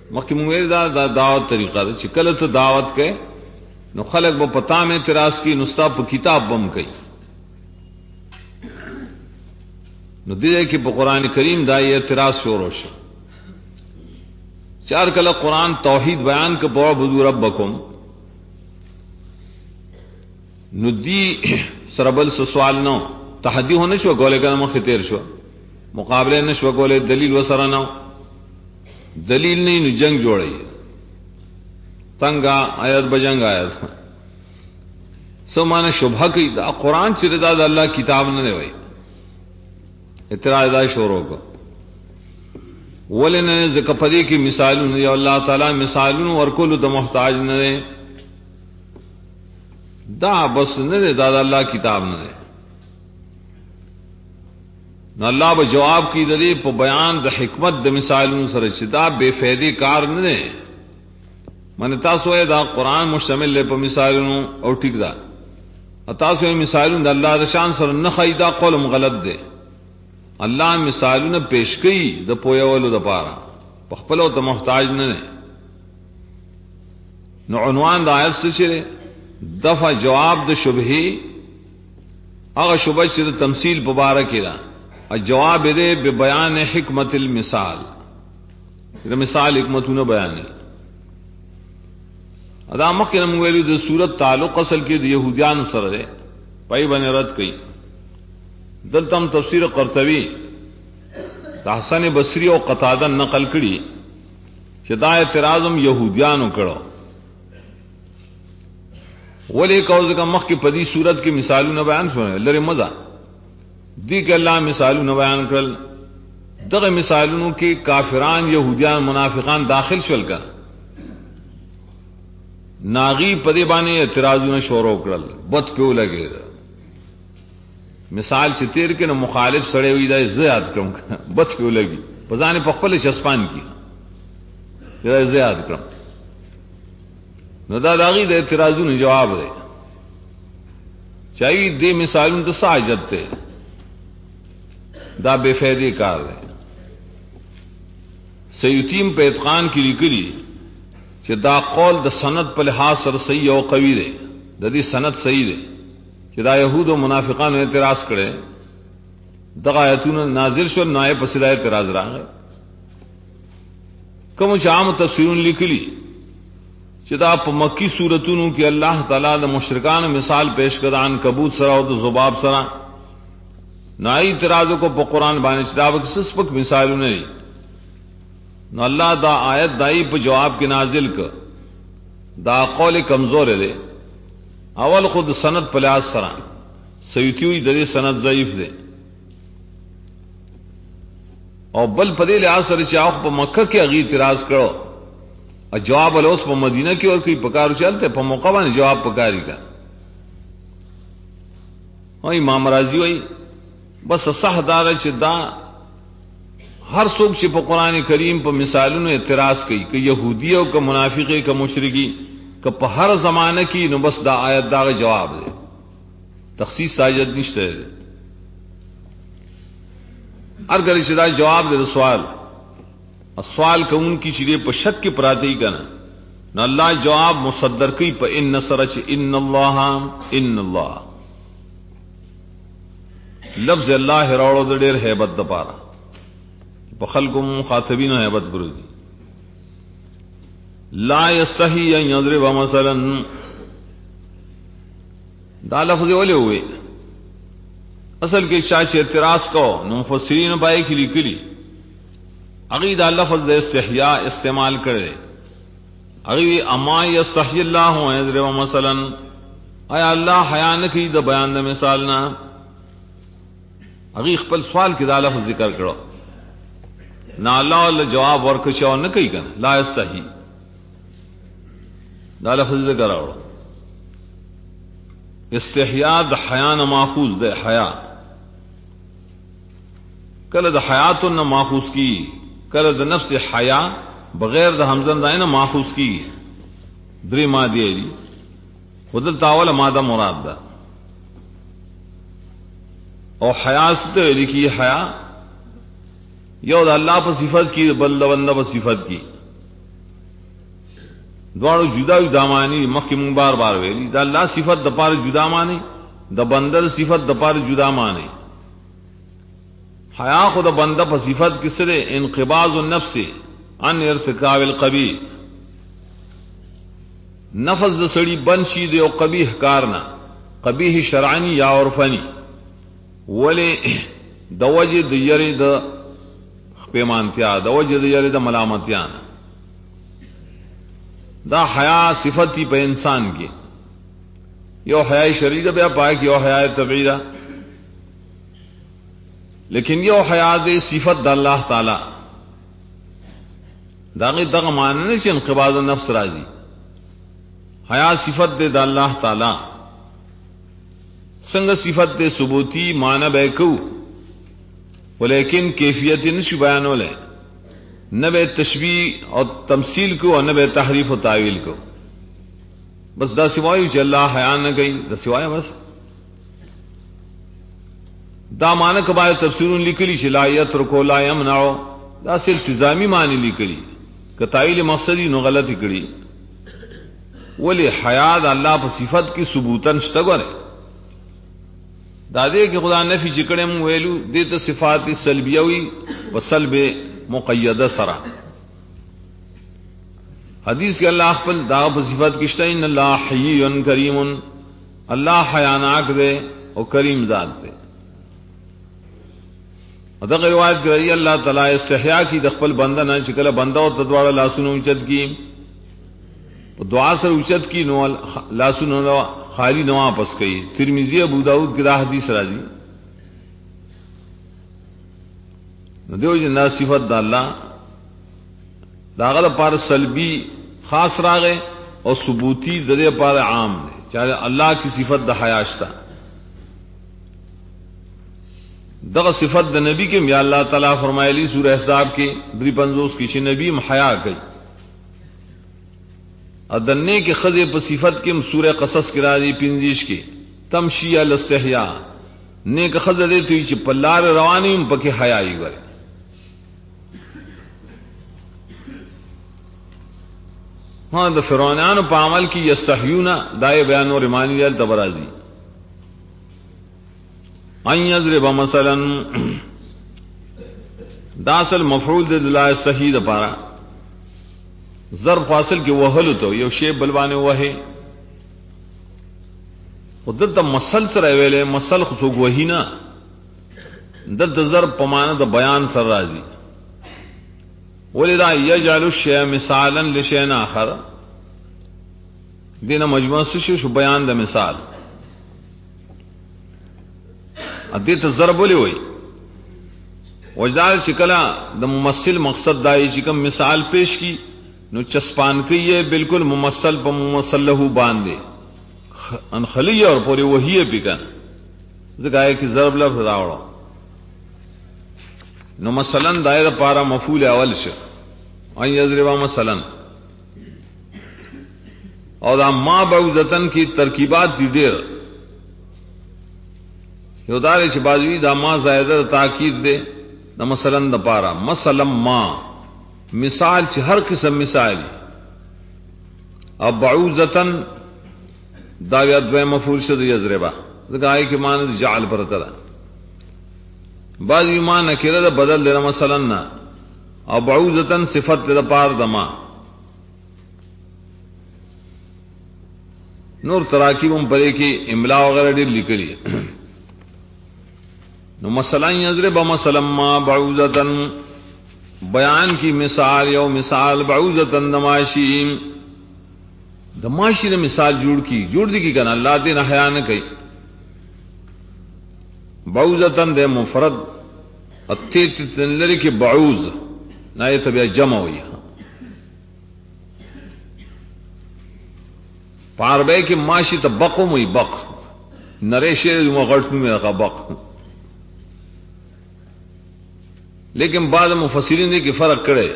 مخکې موږ دا دعوت طریقه ده چې کله ته دعوت کې نو خلق به پتا میں اعتراض کی نستا په کتاب بم کوي نو دې کې په قران کریم دا یې اعتراض شروع شو چار کله قران توحید بیان ک په عبدو ربکم نو دی سربل سوال نو تحدی ہونے شو گولے کا مخ تیر شو مقابلے نے شو گولے دلیل وسره نو دلیل نہیں نو جنگ جوړی تنگا آیت بجنگ آیت سو معنی شبہ کی دا قرآن چې رضا د الله کتاب نه وای اعتراض دا شروع کو ولنه ذکر پدې کې مثالونه یا الله تعالی مثالونه ورکول د محتاج نه دا بس نه دا الله کتاب نه نو الله به جواب کی دې په بیان د حکمت د مثالونو سره چې دا بے فائدې کار نه من تاسو دا قرآن مشتمل په مثالونو او ټیک دا تاسو مثالونه د الله د شان سره نه خیدا قولم غلط دی الله مثالونه پیش کړي د پویولو د پاره په خپل او ته محتاج نه نو عنوان د آیت څه چره دفع جواب د شبهه هغه شبهه چې د تمثيل په باره کې ده او جواب دې به بیان حکمت المثال د مثال حکمتونه بیان ادا مکه موږ ویلو د صورت تعلق اصل کې د يهوديان سره ده پای باندې رد کړي دلته تفسیر قرطبي د حسن بصري او قتاده نقل کړي چې دا اعتراضم يهوديانو کړو ولی کوز کا مخ کی پدی صورت کی مثالونه بیان شوه لری مزه دی کہ اللہ مثالونه بیان کړل دغه مثالونو کې کافران يهوديان منافقان داخل شول کړه ناغي پدی باندې اعتراضونه شروع کړل بد په لګي مثال چې تیر کې نو مخالف سړی وي دا زیات کم بد په لګي په ځان په خپل چسپان کی دا زیات کم نو دا داغی د اعتراضونو جواب دی چاہیے دې مثالونو ته ساجت ته دا بے فائدې کار دی سیوتیم په اتقان کې لیکلي چې دا قول د سند په لحاظ سره صحیح او قوي دی د دې سند صحیح دی چې دا يهود او منافقانو اعتراض کړي دغه آیتونه نازل شو نه په سره اعتراض راغی کوم چې عام تفسیرون لیکلي چې دا په مکی سورتونو کې الله تعالی د مشرکان مثال پیش کړه عنکبوت سره او د ذباب سره نای اعتراض کو په قران باندې چې دا وکس پک مثالونه نه نو الله دا آیت دای په جواب کې نازل ک دا قول کمزور دی اول خود سند په لحاظ سره سیوتیوی د دې سند ضعیف دی او بل په دې لحاظ سره چې هغه په مکه کې هغه اعتراض کړو او جواب له اوس په مدینه کې اور کوئی پکارو چلته په موقع باندې جواب پکاري کا او امام رازی وای بس صح دار چې دا ہر څوک چې په قران کریم په مثالونو اعتراض کوي کہ يهودي او کہ منافقي کہ مشرکی کہ په هر زمانه کې نو بس دا آیت دا جواب دی تخصیص ساجد نشته ارګل چې دا جواب دی سوال سوال کون کی چیزیں په شک کې پراته ہی کنه نو الله جواب مصدر کوي په ان سره چې ان الله لفظ الله راوړو د ډېر hebat د پاره په خلکو مخاطبینو hebat ګرځي لا یستحی ان یضرب مثلا دا لفظ ولې وې اصل کې چې اعتراض کو نو مفسرین پای کې لیکلي اغه دا لفظ د استحیاء استعمال کړي اغه اما یستحی الله ان یضرب مثلا آیا الله حیا نه کوي د بیان د مثال نه اغه خپل سوال کې دا لفظ ذکر کړو نا الله ول جواب ورکښو نه کوي کنه لا یستحی دا لفظ ذکر راوړو استحیاء د حیا نه ماخوذ ده حیا کله د حیات نه ماخوذ کی کله د نفس حیا بغیر د حمزه نه ماخوذ کی درې ماده دي خودل تاول ماده مراد ده او حیا ست لکی حیا یو د الله په صفت کی بل د بنده په صفت کی دوانو جدا جدا معنی مخکې مونږ بار بار ویلي دا الله صفت د پاره جدا معنی د بنده صفت د پاره جدا معنی حیا خو د بنده په صفت کې سره انقباض النفس عن ارتكاب القبيح نفس د سړی بنشي د یو قبیح کارنا قبیح شرعی یا عرفانی ولی د وجه د یری د پیمانتیا د وجه د یری د ملامتیا دا حیا صفتی په انسان کې یو حیا شرعی ده بیا پای کې یو حیا طبیعی ده لیکن یو حیا د صفت د الله تعالی دغه معنی نه چې انقباض النفس راځي حیا صفت دے دا اللہ تعالی سنگ صفت دے ثبوتی معنی بے کو ولیکن کیفیت نشو بیانو لے نہ بے تشبیہ اور تمثیل کو اور نہ بے تحریف و تعویل کو بس دا سوائے چې اللہ حیا نہ گئی دا سوائے بس دا معنی کبائے تفسیرون لکلی چې لا یترکو لا یمنعو دا صرف التزامی معنی لکلی کہ تعویل مقصدی نو غلطی کړي ولی حیا د الله په صفت کې ثبوتن شته غره دا دې کې خدا نفي چې کړه مو ویلو دې ته صفات سلبیه وي او سلب مقیده سره حدیث کې الله خپل دا په صفت کې شته ان الله حی کریم الله حیاناک دے او کریم ذات دے دا روایت کوي الله تعالی استحیا کی د خپل بنده نه چې کله بنده او تدواړه لاسونو اوچت کی دعا سره اوچت کی نو لاسونو خالی نو واپس کړي ترمذی ابو داود کې دا حدیث راځي نو دیو جن صفات د الله داغه پر سلبی خاص راغې او ثبوتی د دې پر عام دي چې الله کی صفت د حیا شته دغه صفت د نبی کې یا الله تعالی فرمایلی سورہ احزاب کې 350 کې چې نبی حیا کوي ادنه کې خذ په صفت کې سورہ قصص کې راځي 25 کې تمشی الاستحیا نیک خذ دې ته چې په لار رواني په کې حیا یې غره ها د فرعونانو په عمل کې یستحیون دای بیان اور معنی ال تبرازی ان یضرب مثلا دا اصل مفعول د لا صحیح د پاره ضرب فاصل کې وهلو ته یو شی بلوانه وه خدته مسل سره ویلې مسل خو وهینا د ضرب په معنی د بیان سره راځي ولذا یجعل الشیء مثالا لشیء آخر دینه مجموعه شو بیان د مثال ادې ته ضرب ولې وای وجدال چې کله د ممثل مقصد دای چې کوم مثال پیش کی نو چسپان کیه بالکل ممثل په ممثل له باندې ان خلیه اور پوری وحیه بکن زګای کی ضرب لفظ راوړو نو مثلا دایره پارا مفعول اول شه ان یضرب مثلا او دا ما بعوذتن کی ترکیبات دي ډېر یو دار چې بازوی دا ما زائده تاکید ده د مثلا د پارا مثلا ما مثال چې هر قسم مثال او بعوذتن دا یا دوی مفعول شد یضربا زګای کی معنی جعل پر تر بعض ایمان کړه د بدل لره مثلا نا او بعوذتن صفت د پار دما نور تراکیبم پرې کې املا وغیرہ ډېر لیکلي نو مثلا یضرب مثلا ما بعوذتن بیان کی مثال یو مثال بعوذتن دماشی دماشی نے مثال جوڑ دی کی کنا اللہ دین حیا نہ کئی بعوذتن دے مفرد اتیت تنلری کی بعوذ نہ یہ تبیا جمع ہوئی پاربے کی ماشی تو بقم ہوئی بق نریشے غلط میں رکھا بق لیکن بعض مفسرین نے کہ فرق کرے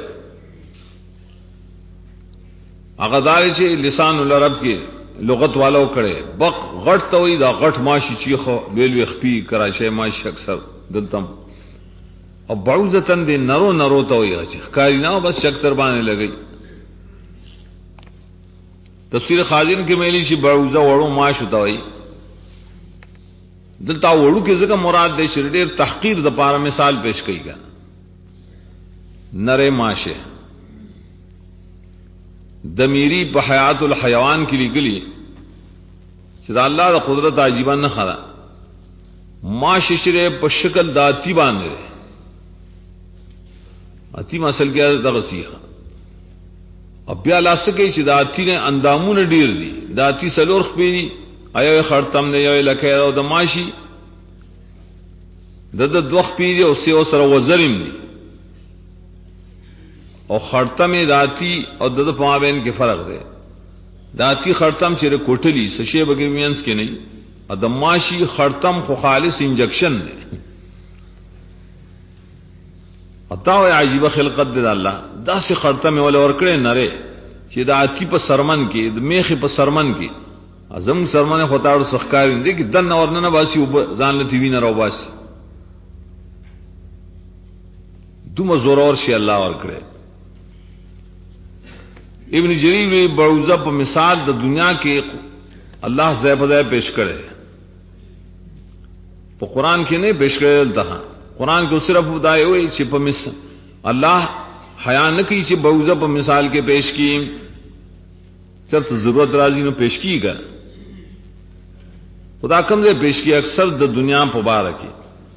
اغدار چې لسان العرب کې لغت والو کړي بق غټ ته وي دا غټ ماشي چیخو ویل خپي کراشه ماشي اکثر دلتم او بعوذتن دې نرو ته وي چې کاری نه بس شکتر باندې لګي تفسیر خازن کې مېلی شي بعوزه وړو ماش وتا وي دلته وړو کې ځکه مراد دی چې ډېر تحقیر د پاره مثال پیش کړي ګا نره ماشه دمیری په حیات الحیوان کې لګلی چې دا الله د قدرت عجیب نه خلا ماشه شره په شکل داتی باندې اتی مسل کې دغه سیخه او بیا لاسکه چې داتی نه اندامونه ډیر دي داتی سلور خپېنی ایا خړتم نه یو لکه او د ماشي د دوخ پیری او سی او سره وزریم دي او خړتم داتی او د پمابین کې فرق دی داتی خړتم چې کوټلی سشي بګمینس کې نه او د ماشي خړتم خو خالص انجکشن دی اتاو عجیب خلقت دی الله داسې خړتم ول ورکړې نره چې داتی په سرمن کې د میخي په سرمن کې اعظم سرمنه خطاړو سخکار دي کې دن ورننه باسي ځان لته وینه راو باسي دومره زورور شي الله ورکړي ابن جریر وی بعوزه په مثال د دنیا کې الله زیبه پیش کړي په قران کې نه پیش کړي دلته قران کې صرف ودای وي چې په مثال الله حیا نه کوي چې بعوزه په مثال کې پیش کړي چرته ضرورت راځي نو پیش کیږي خدا کم دے پیش کی اکثر د دنیا په باره کې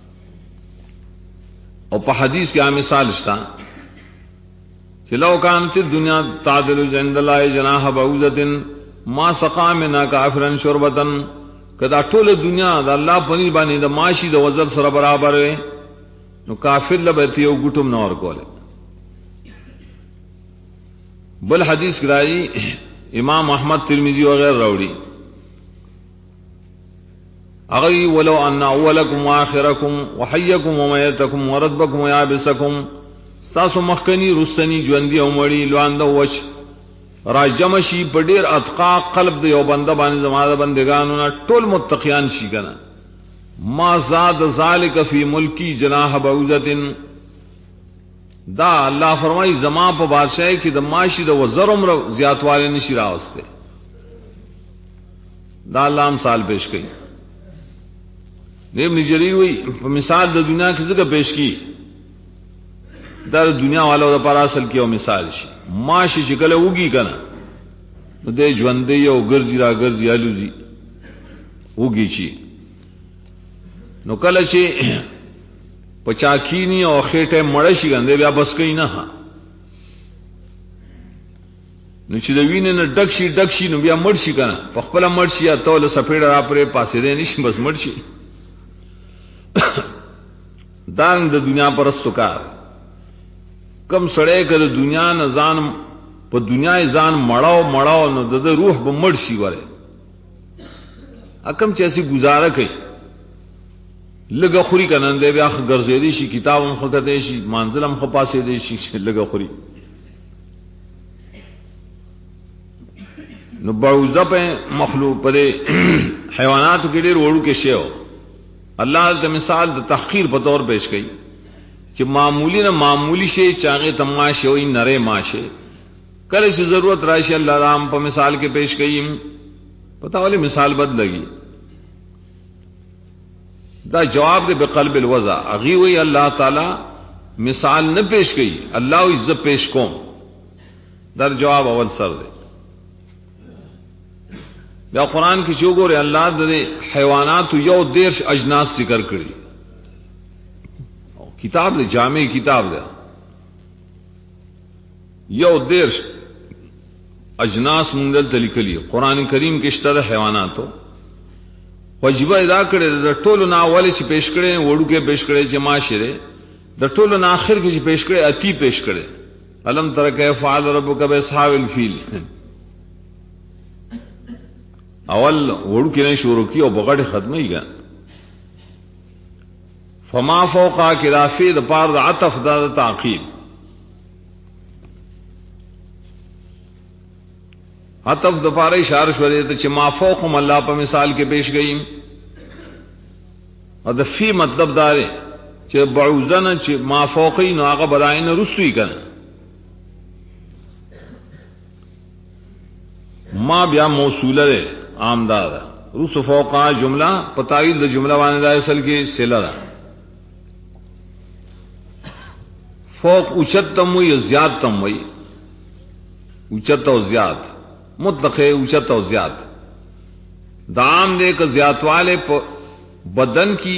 او په حدیث کې عام مثال شتا چې لو كانت الدنيا تعدل عند الله جناح بعوضه ما سقى منا كافرا شربة کدا ټول دنیا د الله په نسبت باندې د ماشي د وزر سره برابر وي نو کافر لبته یو ګټم نور کوله بل حدیث راځي امام احمد ترمذی وغيرها راوړي اغي ولو ان اولکم واخرکم وحیکم ومیتکم وردبکم ویابسکم تاسو مخکنی رسنی ژوندۍ او مړی لواند وچ را جمع شي په ډیر اتقا قلب د یو بنده باندې زماده بندگانو نه ټول متقیان شي کنه ما زاد ذالک فی ملکی جناح بعوضه دا الله فرمای زما په بادشاہي کې د ماشي د وزرم زیاتواله نشي راوسته دا الله مثال پیش کړي ابن جریر وی په مثال د دنیا کې څنګه پیش کی دا دنیا والو د پر اصل کې یو مثال شي ماشي چې کله وږي کنه نو د ژوندې یو ګرځي را ګرځي الوزي وږي شي نو کله چې پچاکینی او خېټه مړ شي ګنده بیا بس کوي نه نو چې د وینې نه ډک شي نو بیا مړ شي کنه په خپل مړ شي یا تول سپېړه را پرې پاسې دې نشي بس مړ شي دان د دنیا پرستو کار کم سړی کړه دنیا نه ځان په دنیا ځان مړاو نو د روح به مړ شي وره اکم چې اسی گزاره کوي لګه خوري کنه دې بیا ګرځېدي شي کتابم خکته شي منزلم خپاسې دي شي لګه خوري نو بعوضه په مخلوق په حیوانات کې ډېر وړو کې شی الله د مثال د تحقیر په تور پیش کړي چې معمولی شی چاغه تماشه وي نره ماشه کله چې ضرورت راشي الله رام په مثال کې پیش کړي پتا ولې مثال بد لګي دا جواب دے بقلب الوضع اغي وی اللہ تعالی مثال نہ پیش کئی اللہ عزت پیش کوم در جواب اول سر دے یا قرآن کی چوگو رے اللہ دے حیوانات یو دیرش اجناس ذکر کری کتاب دے جامع کتاب دے یو دیرش اجناس مندل تلکلی قرآن کریم کے اشتر حیواناتو واجب ادا کړي د ټولو نه اول چې پیش کړي وړو کې پیش کړي چې معاشره د ټولو نه اخر کې چې پیش کړي اتی پیش کړي الم تر کیف فعل ربک باصحاب الفیل اول وړو کې نه شروع کی او بغړ ختمه ایګا فما فوقا کرافی د پار د عطف د تعقیب عطف د پاره اشاره شوه ته چې ما فوقم الله په مثال کې پیش گئی او د فی مطلب دار چې بعوزن چې ما فوقین او هغه براین رسوي کنه ما بیا موصوله ده عامدار روس فوقا جمله پتاویل د جمله باندې اصل کې سله ده فوق اوچت تم وی زیاد تم وی اوچت او زیاد مطلق ہے اوچت او زیاد دام دے کہ زیات والے بدن کی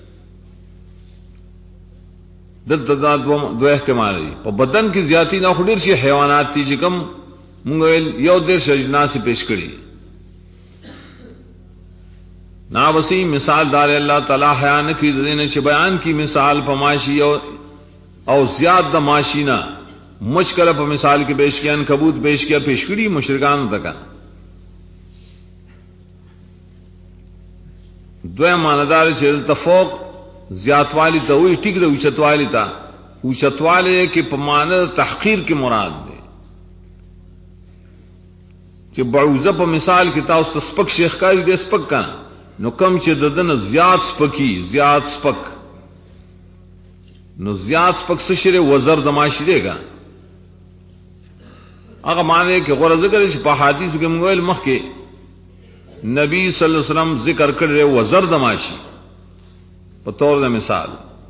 دو احتمال دی په بدن کی زیاتی نه خډیر شي حیوانات تی چې کوم مونږ یو د سجنا سے پیش کړي نا وسی مثال دار اللہ تعالی حیان کی دین چې بیان کی مثال پماشی او زیاد د ماشینا مشکل په مثال کې پیش کیان کبوت پیش کیا پیش کړي مشرکان تک دوی ماندار چې تفوق زیاتوالی ته وی ټیک د اوچتوالی ته اوچتوالی کې په معنی تحقیر کې مراد ده چې بعوزه په مثال کې تاسو سپک شیخ کاری دې سپک کنا نو کم چې ددن زیات سپکی زیات سپک نو زیات سپک سشره وزر دماشي دیګا هغه معنی کې غرض کوي چې په حدیث کې موږ مخ کې نبی صلی الله علیه وسلم ذکر کړی وزر دماشي په تور د مثال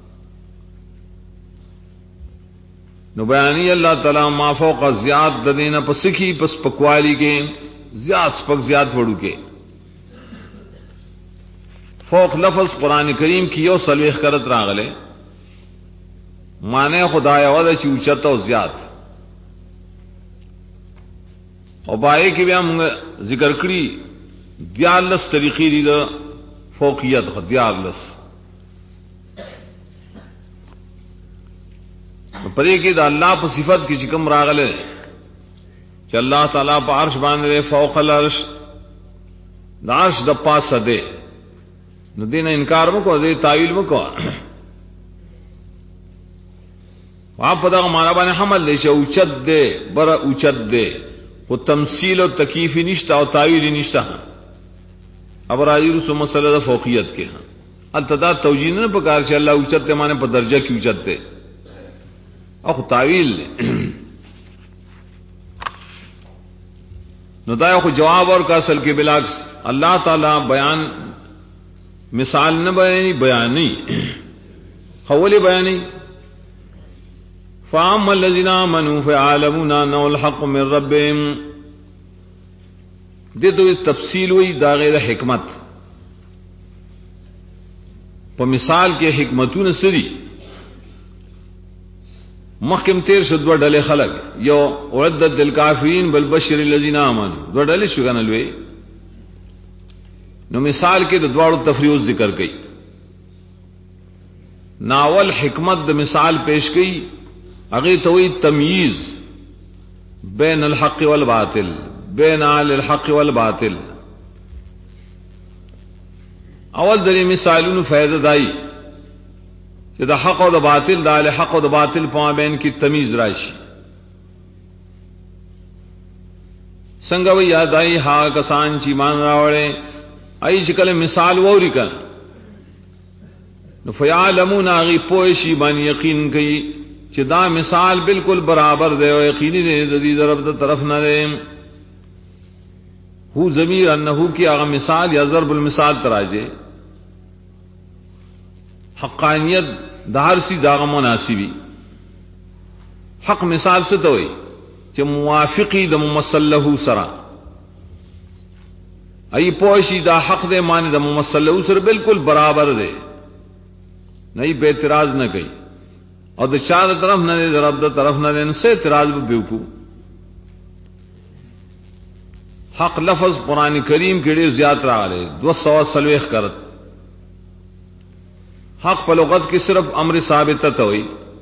نو بیانی اللہ تعالی ما فوق زیاد ددینا پسکی پس پکوالی کے زیاد سپک زیاد وڑو کے فوق لفظ قرآن کریم کی یو سلویخ کرت راغلے مانے خدایا ودا چی اوچت او زیاد او بائے کی بیا مونږ ذکر کړی دیالس طریقې دي د فوقیت خو دیالس پدې کې د الله په صفت کې چې کوم راغله چې الله تعالی په عرش باندې فوق العرش د عرش د پاسه ده نو دین انکار وکړو دې تعویل وکړو واپ دغه معنا باندې حمل لشي اوچت ده بر اوچت ده او تمثيل او تکیف نشته او تعویل نشته ابراهیم رسو مسله د فوقیت کې التدا توجیه نه پکار چې الله اوچت ته معنی په درجه کې اوچت ده او تعویل نو دا یو جواب اور کا اصل کې بلاکس اللہ تعالی بیان مثال نه بیانی خولی بیانی فاما الذين آمنوا فيعلمون انه الحق من ربهم دې دوی تفصیل وی دا غیر حکمت په مثال کې حکمتونه سری مخکم تیر شو دو ډلې خلق یو عدد للکافرین بل بشر الذين آمنوا دو ډلې شو غنل وی نو مثال کې د دواړو تفریوز ذکر کړي ناول حکمت د مثال پیش کړي هغه ته وی تمییز بین الحق والباطل بین الحق والباطل اول د مثالونو فائدہ دای چې د حق او د باطل د حق او د باطل په مابین کې تمیز راشي څنګه وی یادای ها کسان چې ایمان راوړي ای چې کله مثال ووري کړه نو فیعلمون غی پوشی باندې یقین کوي چې دا مثال بالکل برابر دی او یقیني دی د دې طرف نه دی هو ضمیر انه کی هغه مثال یا ضرب المثال تراجه حقانیت دار سی داغ مناسبی حق مثال سے تو چې موافقی د ممثل له سره ای پوشی دا حق دے معنی دا ممثل له سره بالکل برابر دے نہیں بے اعتراض نہ گئی اور د چا طرف نہ دے رب د طرف نہ دے سے اعتراض بیوقو حق لفظ قرآن کریم کے لیے زیادہ راغلے 200 کرت حق په لغت کې صرف امر ثابته ہوئی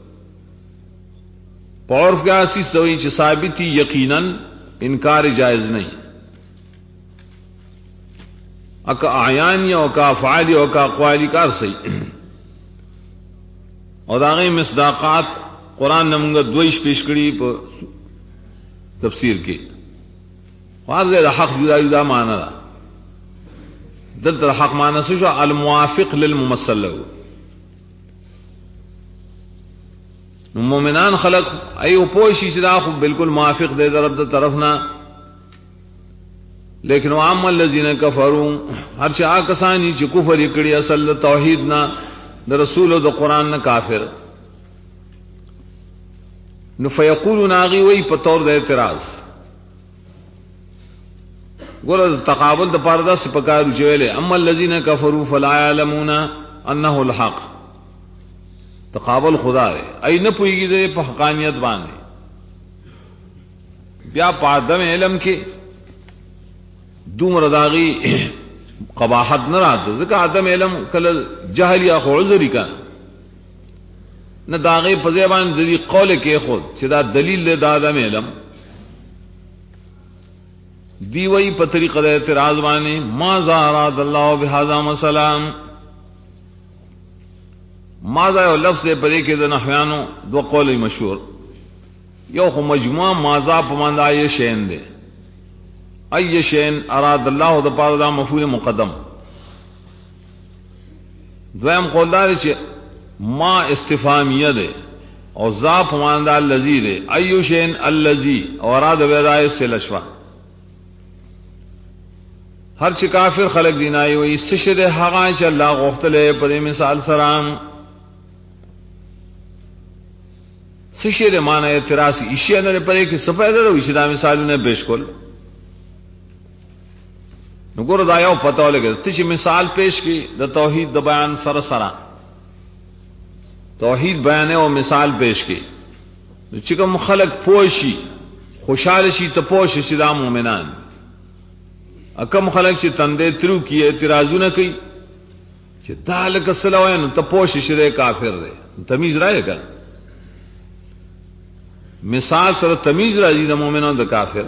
پور کیا سی سوئی چې ثابتی یقینا انکار جائز نہیں اکا اعیانی او کا افعالی او کا اقوالی کار صحیح اور داغی مصداقات قرآن نے منگا دویش پیش کری په تفسیر کی واضح دا حق جدا جدا معنی دا دلتا حق معنی سشو الموافق للممثل له مومنان خلق ایو پوشی چې دا خو بالکل موافق دی رب د طرف نه لیکن عام الذين كفروا هر چا کسانی چې کفر کړي اصل توحید نه د رسول او د قران نه کافر نو فیقولون اغي وی په تور د اعتراض ګور تقابل د پردا سپکارو چويله اما الذين كفروا فلا يعلمون انه الحق تقابل خدا ہے ای نه پويږي په حقانيت باندې بیا پادم علم کې دومره داغي قباحت نه راځي ځکه ادم علم کله جهل یا عذر کا نه داغي په ځبان د دې قول کې خود چې دا دلیل له ادم علم دی وی په طریقه د اعتراض باندې ما زاراد الله بهذا مسلام ما ذا لفظ په دې کې د نحویانو دو قول مشهور یو خو مجموعه ماذا په معنی ای شین ده ای شین اراد الله د پاره دا مفعول مقدم دویم قول دار چې ما استفهامیه ده او ذا په معنی الذی ده ای شین الذی اراد ودای سلشوا هر چې کافر خلق دینای وي سشه هغه چې الله غوښتله په مثال سره سشه د معنی اعتراض ایشی نه پرې کې سپیده د وشدا مثالونه پیش کول نو ګور دا یو پته ولګي چې مثال پیش کی د توحید د بیان سره سره توحید بیان او مثال پیش کی چې کوم خلق پوشي خوشاله شي ته پوشي چې د مؤمنان اکم خلق چې تندې ترو کی اعتراضونه کوي چې دالک سلوان ته پوشي شه کافر دی تمیز راځي مثال سره تمیز راځي د مؤمنانو د کافر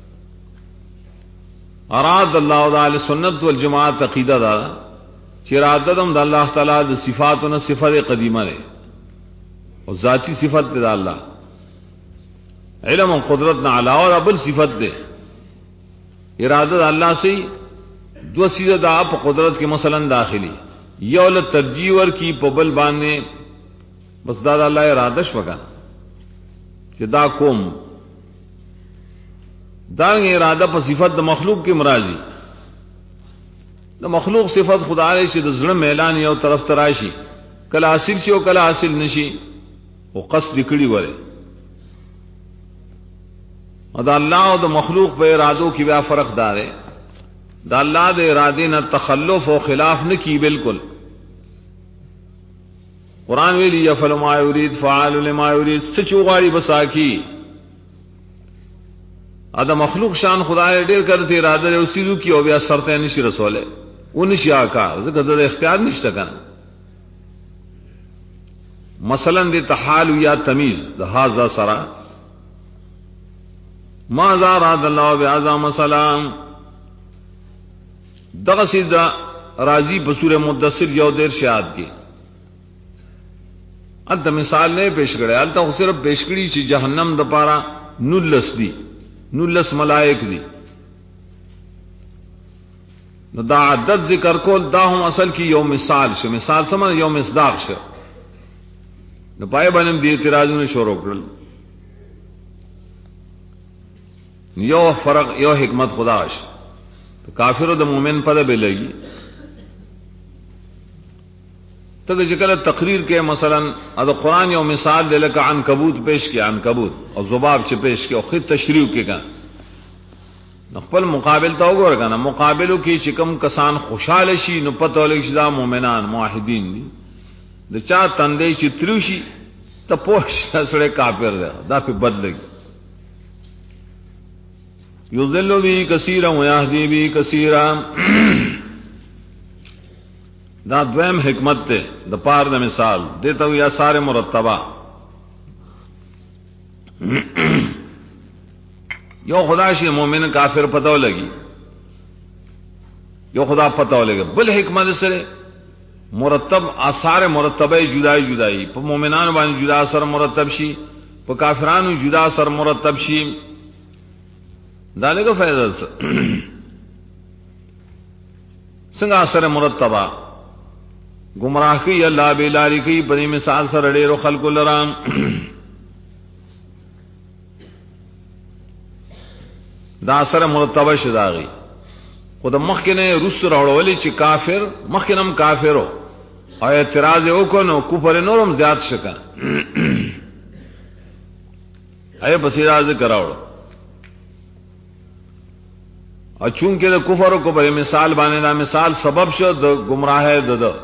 اراد الله تعالی سنت والجماعت عقیده دا چې اراده د الله تعالی د صفاتونو صفات قدیمه ده او ذاتی صفات ده الله علم او قدرت نه علاوه بل صفات ده اراده د الله سي دو سیده دا په قدرت کې مثلا داخلي یو له ترجیح ور کی په بل باندې بس دا الله اراده شوګا چې دا کوم دا اراده په صفت د مخلوق کې مرادي د مخلوق صفت خدای چې د زړه میلان یو طرف تراشي کله حاصل شي او کله حاصل نشي او قصد کړي وره او د الله او د مخلوق په ارادو کې بیا فرق دار د الله د اراده نه تخلف او خلاف نه کی بالکل قرآن ویلی یفعل ما یرید فعال لما یرید سچوغاری بساکی ادا مخلوق شان خدای ډیر کرتے اراده او سیرو کی او بیا سرته نشي رسوله او نشي آکار زکه د اختیار نشته کنه مثلا د تحال یا تمیز د هاذا سرا ما زاراد الله بعظم سلام دغه سیدا راضی په سوره مدثر یو دیر شاد کی انت مثال نه پیش کړه انت صرف پیش کړي چې جهنم د پاره نلس دي نلس ملائک دي نو دا عدد ذکر کول دا هم اصل کې یو مثال شه مثال سم یو مصداق شه نو پای باندې دې اعتراضونه شروع کړل یو فرق یو حکمت خداش کافر او د مؤمن په دې لګي ته ذکر تقریر کې مثلا دا قرآن یو مثال دی لکه عنکبوت پیش کې عنکبوت او ذباب چې پیش کې او خود تشریح کې کا خپل مقابل ته وګور کنه مقابلو کې چې کوم کسان خوشاله شي نو پته ولګي چې دا مؤمنان موحدین دي د چا تندې چې تروشي ته پوښ سره کافر دی دا په بدلږي یذل بی کثیرا و یهدی بی کثیرا دا دویم حکمت ته د پار د مثال دته یا ساره مرتبه یو خدا شي مؤمن کافر پتو لګي یو خدا پتو لګي بل حکمت سره مرتب آثار مرتبه جدای جدای په مؤمنانو باندې جدا اثر مرتب شي په کافرانو جدا اثر مرتب شي دا له فائدہ څنګه اثر مرتبه گمراہ کی اللہ بیلاری کی بنی مثال سر ډیرو خلق لرام دا اثر مرتبه شداغي خود مخکنه رس راوړولې چې کافر مخکنم کافرو او اعتراض وکړو کفر نورم زیات شکا اے بصیرا ذکر راوړو او چون کې د کفر کو په مثال باندې دا مثال سبب شو د گمراهه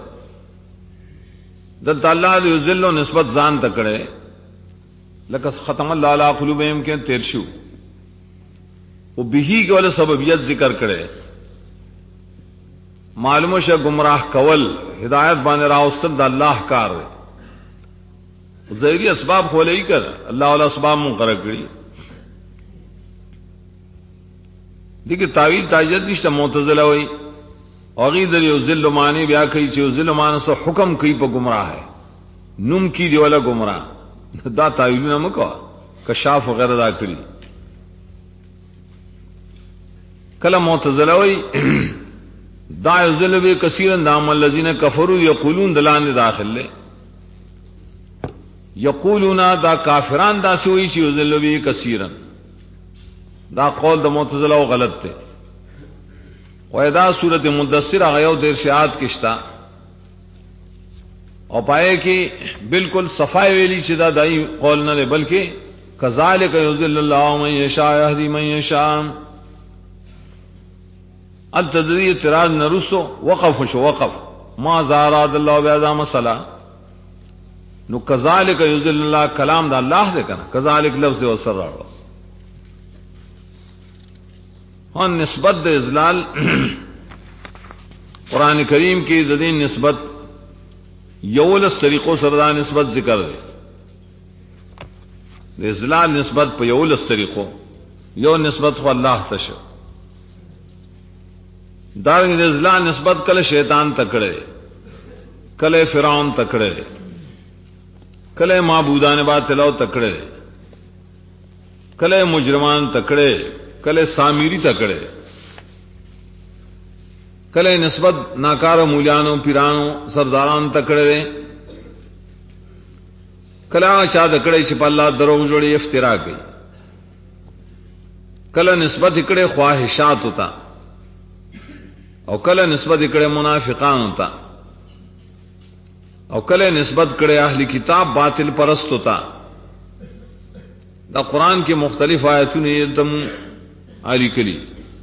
د الله د ذل نسبت ځان تکړه لکه ختم الله علی قلوبهم کې تیر شو او به کې ول سببیت ذکر کړي معلومه شه گمراه کول ہدایت باندې راوستل د الله کار دی ظاهری اسباب خولې کړ الله ولا اسباب مقرر کړی دغه تعویل تاجد نشته معتزله وای او غي د یو ذل معنی بیا کوي چې ذل معنی سره حکم کوي په گمراه ہے نوم کی دی ولا گمراه دا تعویلونه مکو کشاف وغیرہ دا کړی کله معتزله وای دا ذل به کثیرا نام الذين كفروا يقولون دلان داخل له یقولون دا کافران دا سوی چې ذل به کثیرا دا قول د معتزله او غلط ته وایدا سورۃ مدثر هغه یو د ارشاد کښتا او پائے کې بالکل صفای ویلی چې دا دای قول نه بلکې کذالک یذل الله من یشاء یهدی من یشاء التدری اعتراض نرسو وقف شو وقف ما زاراد الله بهذا مسئلہ نو کذالک یذل الله کلام دا الله دې کنه کذالک لفظ او سر راو ان نسبت د اذلال قران کریم کې د دې نسبت یولس طریقو سره دا نسبت ذکر دی د اذلال نسبت په یولس طریقو یو نسبت خو الله ته شو دا د اذلال نسبت کله شیطان تکړه کله فرعون تکړه کله معبودان باطل او تکړه کله مجرمان تکړه کله سامری تکړه کله نسبت ناکار مولیانو پیرانو سرداران تکړه کله چا تکړه چې په الله درو جوړي افترا کوي کله نسبت کړه خواہشات ہوتا او کله نسبت کړه منافقان ہوتا او کله نسبت کړه اهلی کتاب باطل پرست ہوتا دا قران کې مختلف آیتونه یتم علی کلی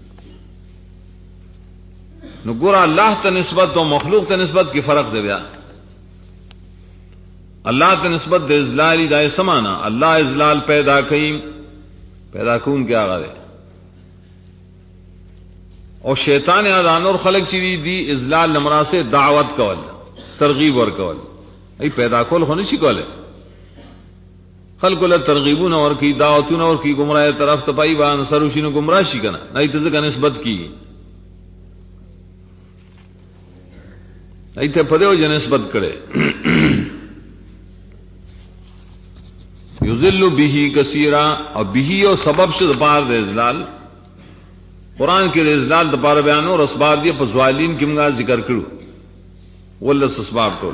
نو ګور الله ته نسبت او مخلوق ته نسبت کې فرق دی بیا الله ته نسبت د اذلال د سمانا الله اذلال پیدا کون کیا غره او شیطان اذان اور خلق چي دي اذلال نمرا سے دعوت کول ترغیب ور کول ای پیدا کول خو نشي کوله خلق له ترغیبون اور کی دعوتون اور کی گمراہ طرف ته پای وان سروشینو گمراه شي کنه نه ته ځکه نسبت کی ایته په دې وجه نسبت کړي یذل به کثیرا او به او سبب شد بار د اذلال قران کې د اذلال د بار بیان او اسباب دی په ظالمین کې موږ ذکر کړو ولس اسباب ټول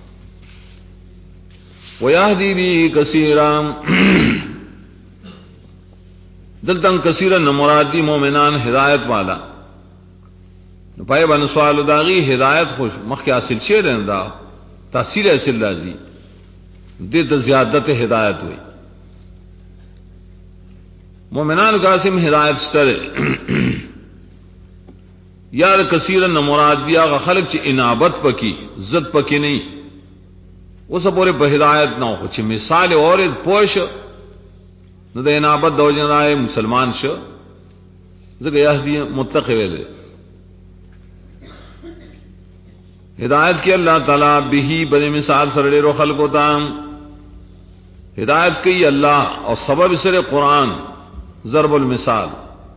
ويهدي به كثيرا دلتن کثیرا مرادی مومنان ہدایت والا نو پای باندې سوال داغي ہدایت خوش مخکې حاصل شي رندا تحصیل حاصل راځي دې ته زیادت ہدایت وي مومنان قاسم ہدایت ستره یار کثیرا مراد دیا خلق چې انابت پکې عزت پکې نه وہ سب اور ہدایت نہ ہو کچھ مثال اور پوش نو د انابت دو جنائے مسلمان شو زګه یهدی متقی ویل ہدایت کی اللہ تعالی به بل مثال سره رو خلق ہوتا ہدایت کی اللہ اور سبب سره قرآن ضرب المثال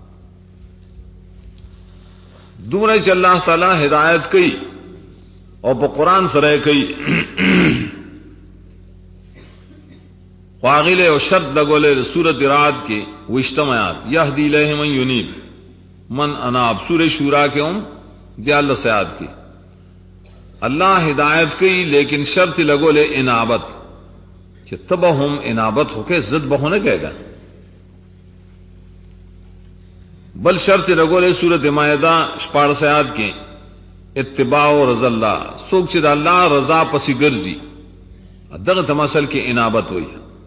دون چ اللہ تعالی ہدایت کی اور په قرآن سره کی واغله او شرط لګولې سورۃ رعد کې وشتمات یهدی الیہ من ینیب من اناب سورۃ شورا کې هم دی الله سیاد کې الله ہدایت کوي لیکن شرط لګولې انابت چې تبهم انابت هوکه زد بهونه کېږي बल शर्त रगोले सूरत मायदा 14 आयत के इत्तिबा रज़ा अल्लाह सोच च अल्लाह रजा पसी गर्जी दग तमसल की इनाबत हुई।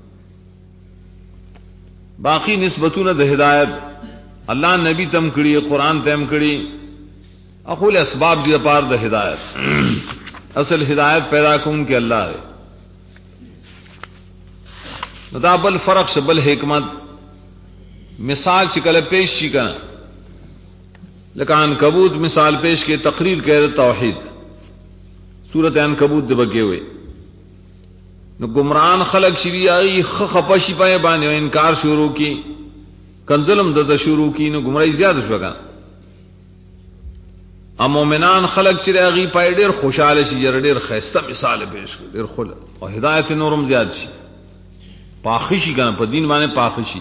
बाकी निस्बतून द हिदायत अल्लाह नबी तम कड़ी कुरान तम कड़ी अकुल असबाब दी पार द हिदायत असल हिदायत पैदा कौन के अल्लाह है बता बल फर्क से बल हिकमत मिसाल चिकल पेश शिकन लेकिन कबूत मिसाल पेश के तकरीर कह तौहीद सूरत अनकबूत दबके हुए न गुमरान खलक शिरियाई खपशी पाए बाने इनकार शुरू की कंजलम दद शुरू की न गुमराई ज्यादा शुगा मोमिनान खलक चिरागी पाए डेर खुशहाल शी डेर खैस्ता मिसाल पेश कर डेर खुल और हिदायत नूरम ज्याद शी पाखिशी का पर दीन माने पाखिशी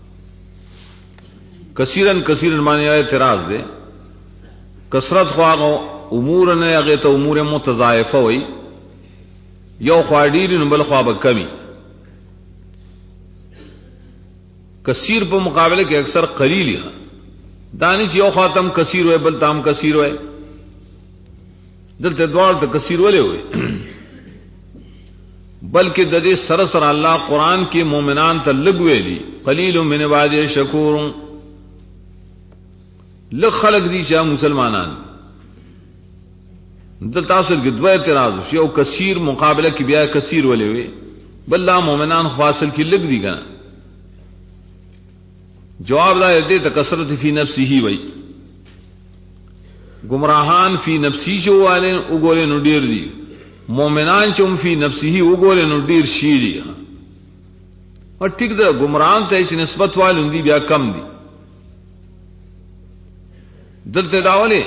कसीरन कसीरन माने एतराज दे कसरत ख्वाग उमूर ने अगे तो उमूर मुतजायफा हुई यो ख्वाडीर बल ख्वाब कमी कसीर पर मुकाबले के अक्सर कलील यहां दानिश यो ख्वातम कसीर हुए बल ताम कसीर हुए दलते द्वार तो कसीर वाले हुए बल्कि ददे सरसर अल्लाह कुरान के मोमिनान तलगवेली कलील मिन इबादी शकूर लग खलक दी शाह मुसलमानान दल तासर के द्वय तराज यो कसीर मुकाबले की ब्याह कसीर वाले हुए बल्ला मोमिनान फासिल की लग दी गना जवाब दाए दे तो कसरत फी नफ्सी ही वही गुमराहान फी नफ्सी जो वाले उगोले नुडीर दी मोमिनान चुम फी नफ्सी ही उगोले नुडीर शीरी और ठीक द गुमरान तैसी नस्बत वाले उन्दी ब्या कम दी दलते दावले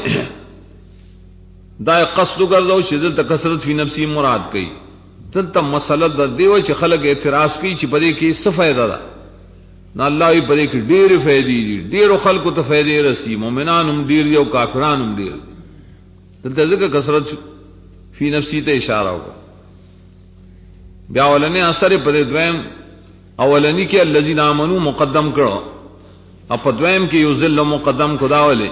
दाए कस्द कर दो दल तक कसरत फी नफ्सी मुराद कई दल तक मसलत देव च खलक एतराज की चिपदे की सफायदा दा ना अल्लाह पदे की डेर फैदी डेर खल को तो फैदे रसी मोमिनान उमडीर दियो काफिरान उमडीर दलते जिक्र कसरत फी नफ्सी ते इशारा होगा ब्यावलने असर पदे द्वैम अवलनी के अल्लज़ीन आमनू मुकद्दम करो अप द्वैम के युजिल मुकद्दम खुदावले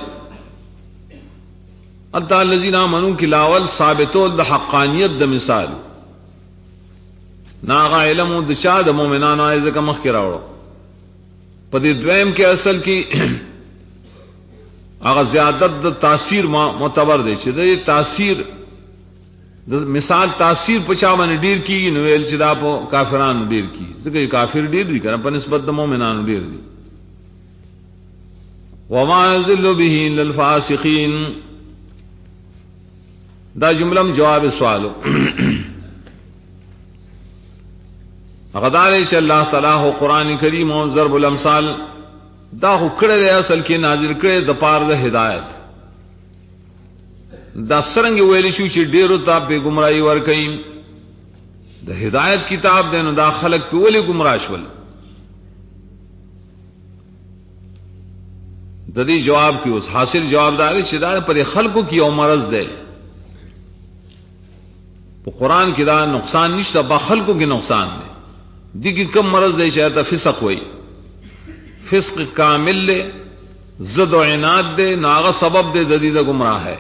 अत्ता अल्लज़ीन आमनू की लावल साबितोल द हक्कानियत द मिसाल नागा इलम द चाद मोमिनान आयज़ का मख किरावड़ो पदे द्वैम के असल की अगर ज्यादत तासीर मोतबर दे दे तासीर मिसाल तासीर पचा मन डीर की नवेल चिदा पो काफिरान डीर की जिके काफिर डीर दी कर अपन निस्बत मोमिनान डीर दी वमा युज़िल्लु बिही इल्लल फासिकीन दा जुमलम जवाब सवालो अगदार अल्लाह तआला हो कुरान करीम और ज़रबुल अमसाल दा हुकड़े असल के नाजिल करे द पार द हिदायत दा सरंग वेलिशु ची डेरो ताब बे गुमराही वर कई द हिदायत किताब देन दा खलक पे वली गुमराशवल ददी जवाब की उस हासिल जवाबदारी शिदार पर खलकों की और मरज दे तो कुरान की दा नुकसान निश्ता बा खलकों के नुकसान दे दी की कम मरज दे चाहता फिसक हुई फिस्क कामिल ले जद व इनाद दे नागा सबब दे ददीदा गुमराह है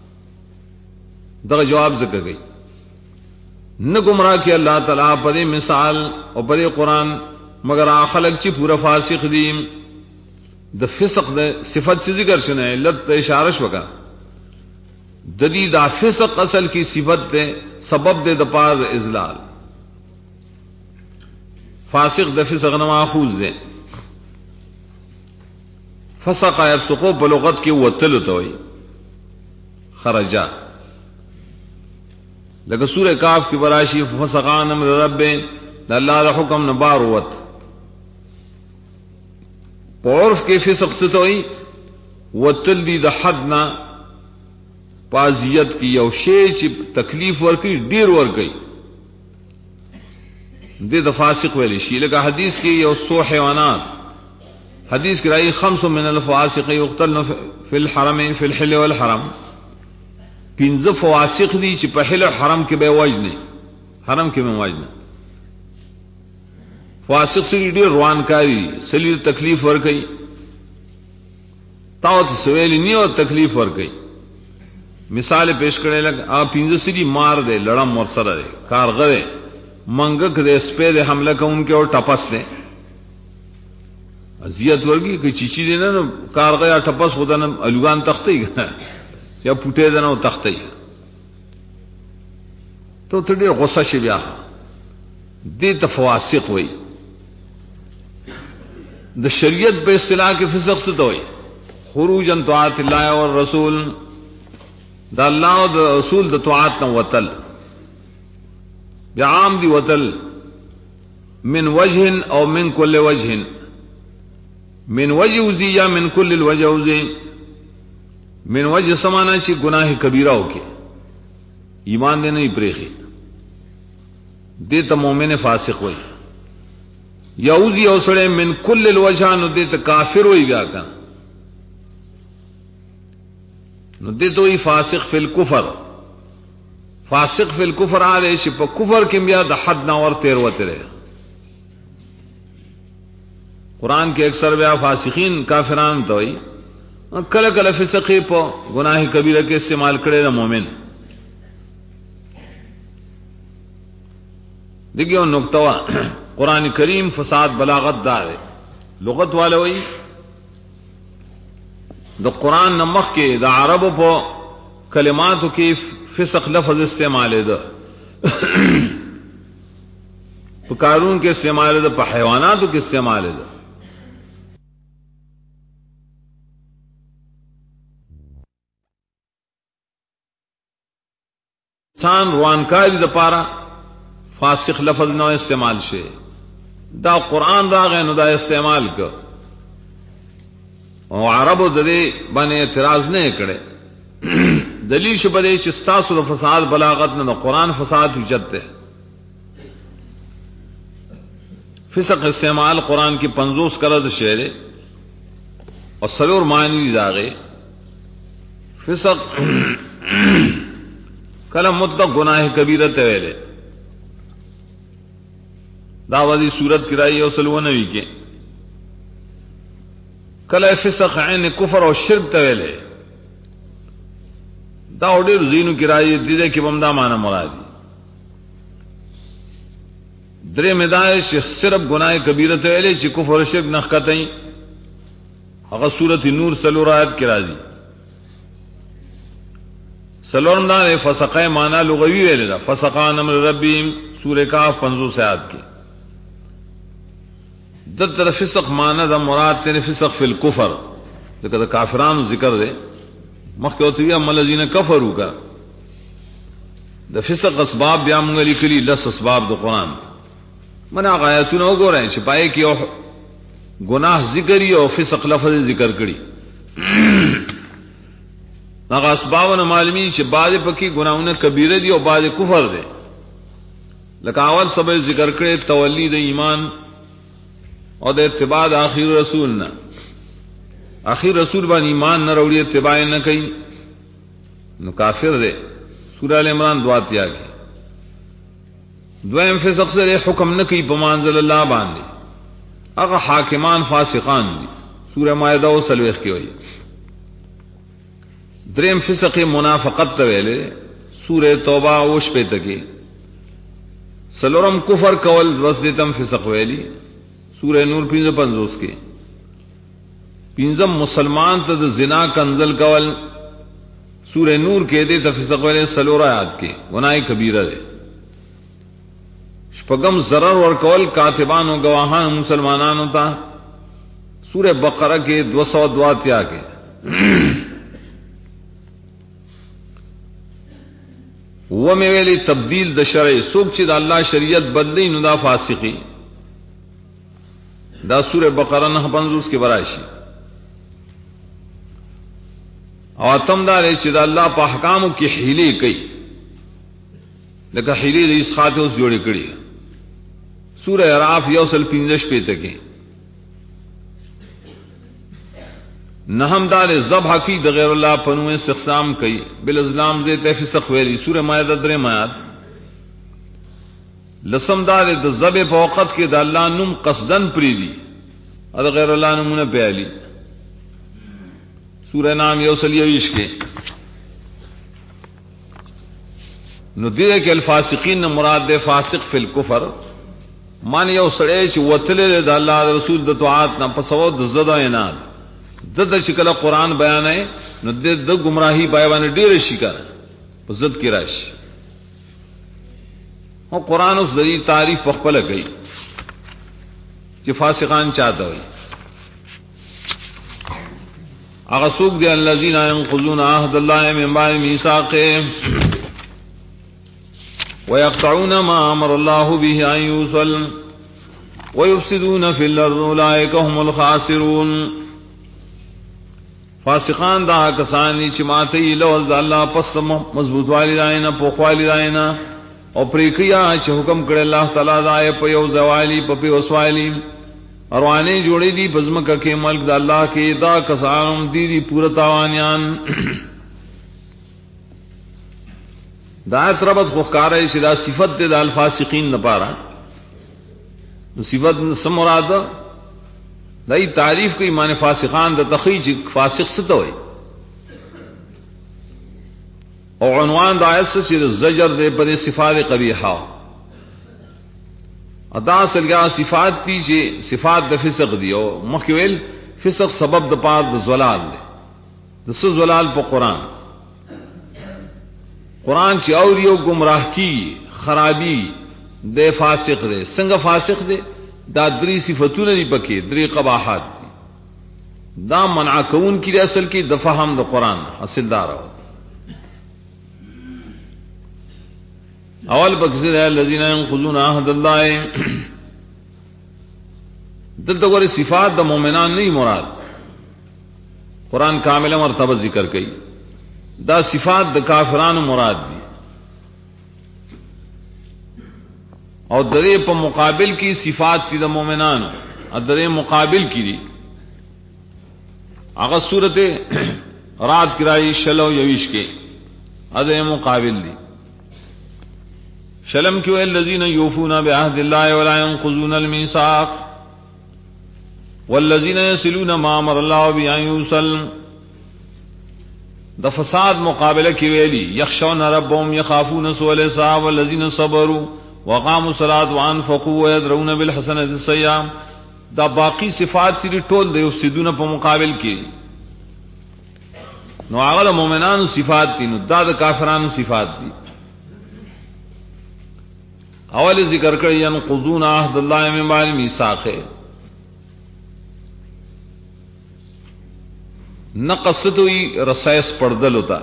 दगा जवाब जिक्र गई न गुमराह के अल्लाह तआला पदे मिसाल और पदे कुरान मगर आखलक ची पूरा फासिक दीम द फिसक द सिफत ची जिक्र सुने लत इशारश वका ददी दा फिसक असल की सिफत दे सबब दे द पार इजलाल फासिक द फिसक न माखूज दे फसक यफसुको बलुगत की वतल तो खरजा लगे सूर्य काफ की बराशी फसकान रब्बे अल्लाह हुक्म न बारुवत पौर्फ के फिसक से तो वतल दी द हद ना पाजियत की यौ शेच तकलीफ वर की डेर वर गई दे द फासिक वाली शील का हदीस की यौ सो हैवानात हदीस की राई खम्स मिन अल फासिक युक्तल फिल हरम फिल हिल वल हरम पिंज फासिक दी च पहले हरम के बेवजने हरम के बेवजने फासिक से डी रवानकारी सलील तकलीफ वर गई تاو ته سویلی نیو تکلیف ور کوي مثال پیش کړي لګ ا پینځه سړي مار دے لړم ور سره دے کارغره منګک دے سپې دے حمله کوونکې او ټپس دے اذیت ورګي کی چیچی دے نه کارغه یا ټپس خدانه الوان تختې یا پټې دنه تختې تو ته ډېر غوسه شي بیا دې تفواسق وای د شریعت په اصطلاح کې فسق څه دوی خروج عن طاعت الله والرسول دا الله او د رسول د طاعت نه وتل بیا عام دی وتل من وجه او من كل وجه من وجه زی یا من كل الوجه زی من وجه سمانا چې گناہ کبیرہ وکي ایمان دې نه پرېخي دې ته مؤمن فاسق وای یوزی او سره من كل الوجه نو دې ته کافر وای بیا کا نو دې ته وی فاسق فی الکفر فاسق فی الکفر علی چې په کفر کې بیا د حد نه ور تیر وته قرآن کے اکثر بیا فاسقین کافران تو وی کله کله فسق په گناہ کبیرہ کے استعمال کرے نہ مومن دیکھو نقطہ قرآن کریم فساد بلاغت دار لغت والے وی دا قرآن نمخ کے دا عرب په کلمات کی فسق لفظ استعمال ہے دا په قانون کے استعمال ہے دا په حیوانات کے استعمال ہے دا انسان روانکاری د پارا فاسق لفظ نو استعمال شي دا قرآن راغی نو دا استعمال کو او عربو د دې باندې اعتراض نه کړي دلیل شپه دې چې ستاسو د فساد بلاغت نه قرآن فساد حجت ده فسق استعمال قرآن کی 50 کرد شعر اور سلور معنی داغے فسق کلم مطلق گناہ کبیرت ویلے داوازی صورت کرائی او سلونوی کے کله فسق عین کفر او شرک تویلے دا ډېر زینو کرائی دې کې بمدا معنا مرادی درې مدای چې صرف گناہ کبیرت ویلے چې کفر او شرک نه ښکتای هغه سورۃ نور سلورات کې راځي سلورم دا فسقه معنا لغوی ویل دا فسقان امر ربهم سورہ کاف 50 آیات کې د تر فسق معنا دا مراد ته فسق فی الکفر دا کافرانو ذکر ده مخکې او تی عمل الذین کفروا کا د فسق اسباب بیا موږ لیکلي لس اسباب د قران منا غایتونه وګورئ چې پای کې او گناہ ذکر او فسق لفظ ذکر کړي هغه اسبابونه معلومی چې بعض پکې گناہونه کبیره دي او بعض کفر دي لکه اول سبب ذکر کړي تولی د ایمان او د اتباع د اخیر رسول نه اخیر رسول باندې ایمان نه وروړي اتباع نه کوي نو کافر دی سورہ ال عمران دواتیا کې دویم فسق سره حکم نه کوي په منزل الله باندې هغه حاکمان فاسقان دي سورہ مائده او سلوخ کې وایي دریم فسق منافقت ته ویلې سورہ توبہ او شپه ته کې سلورم کفر کول وسدتم فسق ویلی سورہ نور 55 کې پنځم مسلمان ته د زنا کنزل کول سورہ نور کې دې تفسق ویلې سلور آیات کې گناہ کبیرہ ده شپږم ضرر ور کول کاتبان او گواهان مسلمانانو ته سورہ بقرہ کې 202 کې و میں ویلی تبدیل د شرع سوک چې د الله شریعت بدلی نو دا فاسقی دا سورہ بقرہ 950 کې وراشي او اتم دا چې د الله په احکامو کې حیله کوي لکه حیله د اسخات اوس جوړې کړي سورہ اعراف یوصل 15 پته کې نحم دار ذبح کی د غیر الله پنو استقسام کوي بل اسلام دې ته فسق ویلی سورہ مائده درې آیات لسم دار د ذبح په وخت کې د الله نوم قصدن پری دي او د غیر الله نومونه پیالي سورہ نام یوسلیویش کے نو دې کې الفاسقین مراد دے فاسق فی الکفر مان یو سړی چې وتل د الله رسول د طاعت نه پسو د زړه عناد د شکل قرآن بیانای نو د گمراهی بیان ډیر شي کار په ضد کې راشي او قرآن اوس د تعریف په خپل کوي چې فاسقان چاته وي هغه څوک دي الذين ينقضون عهد الله من بعد ميثاقه ويقطعون ما امر الله به ان يوصل ويفسدون في الارض اولئك هم الخاسرون فاسقان دا کسانی چې ماته لوز الله پس مضبوط والی داینا پوخوالی داینا او پریکیا چې حکم کړ الله تعالی دا په یو زوالی په وسوالی اروانه جوړې دي بزمکه کې ملک د الله کې دا کسان دي پورا تاوانیان دا تربت خوکارې چې دا صفت د الفاسقین لپاره نو صفت سم مراد دای تعریف کوي معنی فاسقان د تخیج فاسق څه وي او عنوان د آیت چې زجر دې په صفات قبیحه ادا اصل صفات دي چې صفات د فسق دي او مخویل فسق سبب د پاره د زلال دي د څه زلال په قرآن چې اور یو گمراه کی خرابی دے فاسق دے څنګه فاسق دے دا درې صفاتونه دي پکې درې قباحات دي دا منع کون کی اصل کی د فهم د قرآن اصل دار اول بکذل الذين ينقضون عهد الله دلته ګورې صفات د مؤمنان نه مراد قرآن کامل مرتبه ذکر کړي دا صفات د کافرانو مراد دي او درې په مقابل کی صفات دي د مؤمنانو او درې مقابل کی دي هغه سورته رات کرای شلو یویش کې اده مقابل دي شلم کیو الذین یوفون بعهد الله ولا ينقضون الميثاق والذین يصلون ما امر الله به ان يوصل د فساد مقابله کی ویلی یخشون ربهم یخافون سوء الحساب والذین صبروا وقاموا الصلاة وانفقوا ويدرؤون بالحسنة السيئة دا باقی صفات سری ټول د یفسدون په مقابل کې نو هغه مؤمنانو صفات دي نو دا د کافرانو صفات دي اول ذکر کړی ينقضون عهد الله من بعد ميثاقه نقصتوی رسائس پردل ہوتا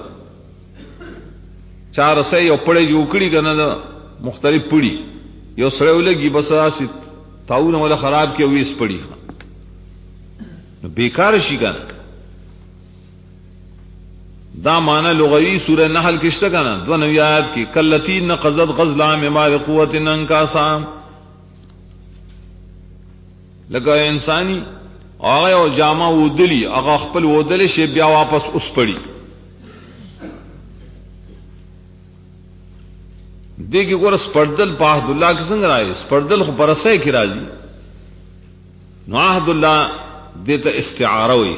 چار رسائی او پڑے جو اکڑی کنا مختلف پڑی یو سڑے لگی بس آسی تاؤن والا خراب کیا ہوئی اس پڑی بیکار شی کنا دا معنی لغوی سورہ نحل کشتا کنا دو نوی آیات کی کلتی نقضت غزلام امار قوت انکاسا لگا انسانی آغا او جامع ودلی آغا خپل ودلی شی بیا واپس اس پڑی دیکھی گورا سپردل پا عہد اللہ کی سنگ رائے سپردل خو برسے کی راجی نو عہد اللہ دیتا استعارہ ہوئی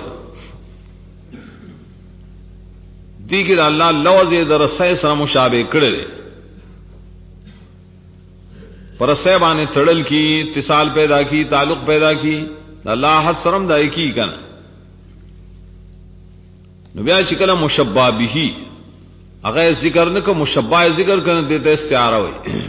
دیکھی اللہ لوزی در رسے سر مشابہ کڑے پرسے بانے تڑل کی اتصال پیدا کی تعلق پیدا کی اللہ حد سرم دائی کی کنا نبیہ شکل مشبہ بھی اگر ذکر نہ کہ مشبہ ذکر کرنے دیتا استعارہ ہوئی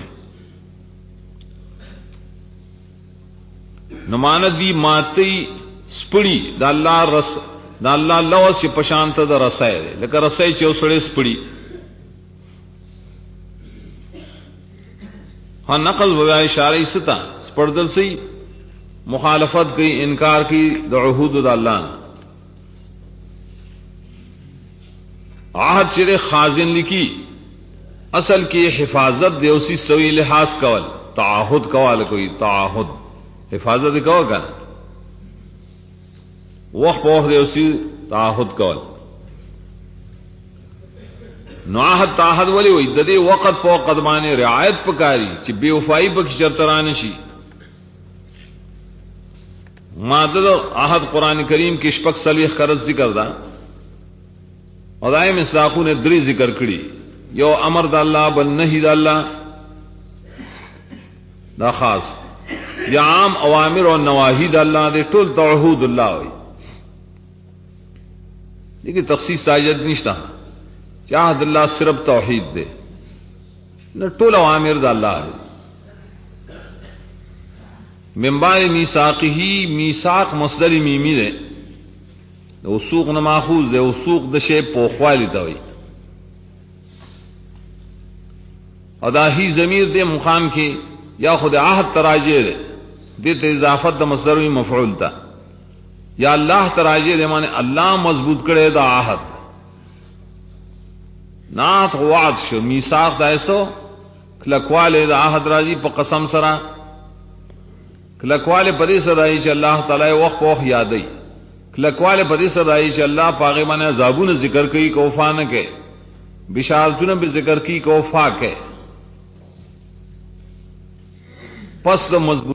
نماند دی ماتی سپڑی دا اللہ رس دا اللہ لوز سے پشانتا دا رسائے دے لیکن رسائے چے اسڑے سپڑی ہاں نقل بیا اشارہ ستا سپردل سی مخالفت کی انکار کی دا عہود دا اللہ عہد چرے خازن لکی اصل کی حفاظت دے اسی سوی لحاظ کول تعاہد کول کوئی تعاہد حفاظت کول کنا وقت پوخ دے اسی تعاہد کول نو عہد تعاہد ولی ہوئی ددے وقت پوق قدمانے رعایت پکاری چی بے وفائی پک شرطرانشی مادد عہد قرآن کریم کی شپک سلیخ کرد ذکر دا او دای مصداقونه درې ذکر کړي یو امر د الله بل نهي د الله دا خاص یا عام اوامر او نواهی د الله دې ټول توحید الله وي دغه تخصیص ساجد نشته چاہد الله صرف توحید دے نہ ټول اوامر د الله ہے من بعد میثاقه میثاق مصدر میمی دے وسوق نه ماخوذ دے وسوق د شی پوخوالی ته وي ادا ہی ضمیر دے مقام کی یا خود عہد تراجع دے دې ته اضافت د مصدر مفعول تا یا الله تراجع دے معنی الله مضبوط کړي دا عہد نات وعد شو میثاق دا ایسو کلکواله دا عہد راځي په قسم سره کلکواله پدې سره راځي چې الله تعالی وخت په وخت یادای کلکواله پدې سره راځي چې الله پاغه باندې عذابونه ذکر کوي کوفا نه کوي بشارتونه به ذکر کوي کوفا کوي پس د مضبوط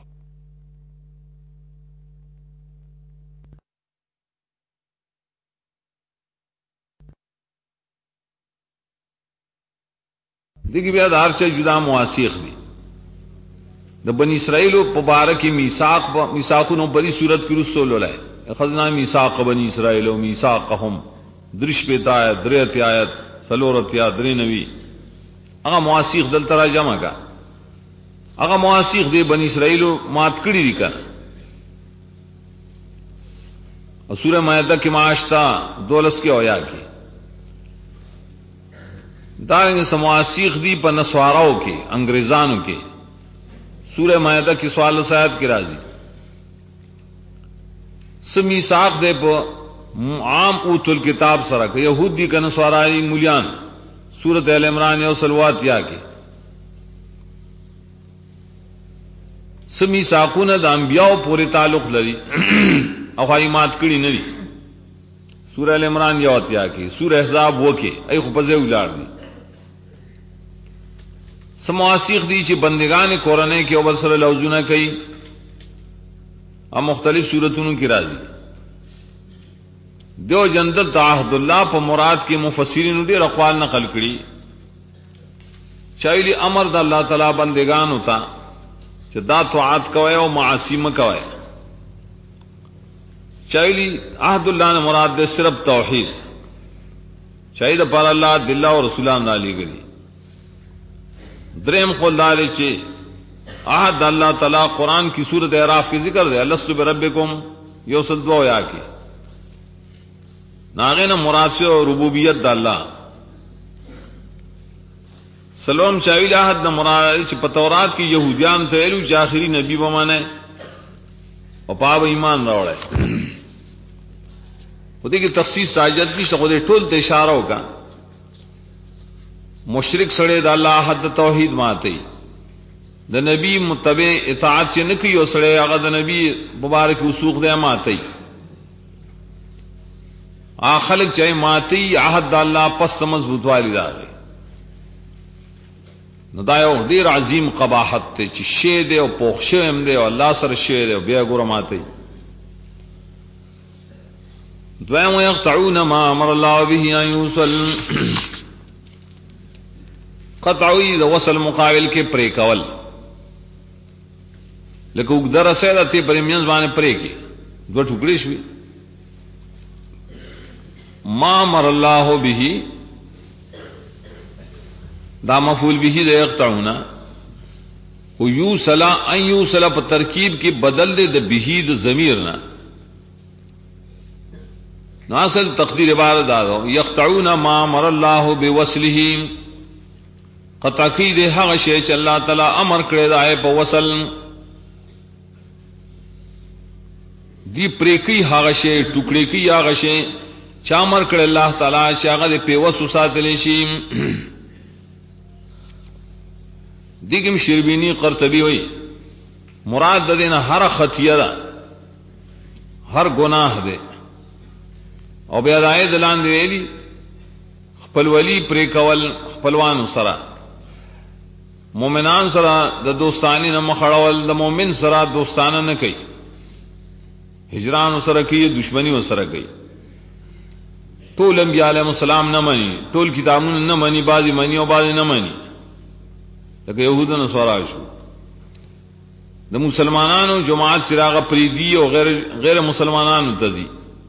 دیکھ بیا دار سے جدا مواسیق دی د بنی اسرائیل مبارک میثاقونو بری صورت کی رسول لائے اخذنا میثاق بنی اسرائیل میثاقهم درش پیتا ہے دریت آیت سلورت یا دری نوی اگا مواسیق دل ترا جمع کا اگا مواسیق دے بنی اسرائیل مات کڑی دی کا اور سورہ مائدہ کی معاشتا دولس کے اویا کی دارنگ سمواسیق دی پر نسواراؤ کے انگریزانوں کے سورہ مائدہ کی سوال سیاد کی راضی سمی ساق دے پر عام اوت الکتاب سرک یہود دی کا نسوارائی ملیان سورت ال عمران یو سلوات یا کے سمی ساقون دا انبیاء پوری تعلق لری اخوائی مات کڑی نری سورہ ال عمران یو اتیا کی سورہ احزاب وہ کے ای خپزے اولار دی سمواسیق دی چې بندگان قرآن کے اوبر صلی اللہ علیہ کئی اور مختلف صورتوں کی راضی دیو جندل تعہد اللہ پر مراد کے مفسرین ډیر اقوال نقل کړي چایلی امر د الله تعالی بندگان ہوتا چې دا طاعت کوي او معاصی مکوي چایلی عہد اللہ نے مراد دے صرف توحید شاید پر اللہ دلہ اور رسولان علی گلی دریم قول دارے چے عہد اللہ تعالی قرآن کی سورت اعراف کی ذکر دے لست بربکم یوسد دو یا کی ناغین مراد سے ربوبیت دا اللہ سلام چاویل عہد مراد چے پتورات کی یہودیان تیلو چے آخری نبی بمانے اور پاب ایمان راوڑے وہ دیکھیں تخصیص ساجد بھی سخودے ٹول تے اشارہ ہوگا مشرک سڑے دا اللہ حد توحید ماتی دا نبی متبع اطاعت چے نکی و سڑے اگر دا نبی مبارک وسوق دے ماتی خلق چاہے ماتی عہد دا اللہ پس مضبوط والی دا دے ندایو دیر عظیم قباحت تے چی شے دے و پوخ شویم دے و اللہ سر شے دے و بیا گورا ماتی دوائم یقطعون ما امر اللہ به ان یوصل قطعوی دا وصل مقابل کے پرے کول لیکن اگدر سیدہ تی پر امینز بانے پرے کی دو ٹھکڑیش بھی ما امر اللہ به دا مفعول به دا یقطعون و یوصل ان یوصل پر ترکیب کی بدل دے دا به دا ضمیرنا ناصل تقدیر عبارت دادو یقطعون ما امر اللہ بوصلہ قطع کی دے حق شے چ اللہ تعالی امر کرے دائے پا وصل دی پریکی حق شے ٹکڑے کی حق شے چامر کرے اللہ تعالی شاغ دے پی وصل ساتلے شیم دیکھم شربینی قرطبی ہوئی مراد دینا ہر خطیہ دا ہر گناہ دے او بیا دای دلان دی ویلی خپل ولی پرې کول خپلوان سره مومنان سره د دوستانی نه مخړول د مومن سره دوستانه نه کوي هجران سره کوي دشمنی سره کوي ټول انبیاء علیهم السلام نه مني، ټول کتابونه نه مني، بعضی مني او بعضی نه مني. لکه يهودو نه سوال شو د مسلمانانو جماعت چراغ پریدي او غیر مسلمانانو تزي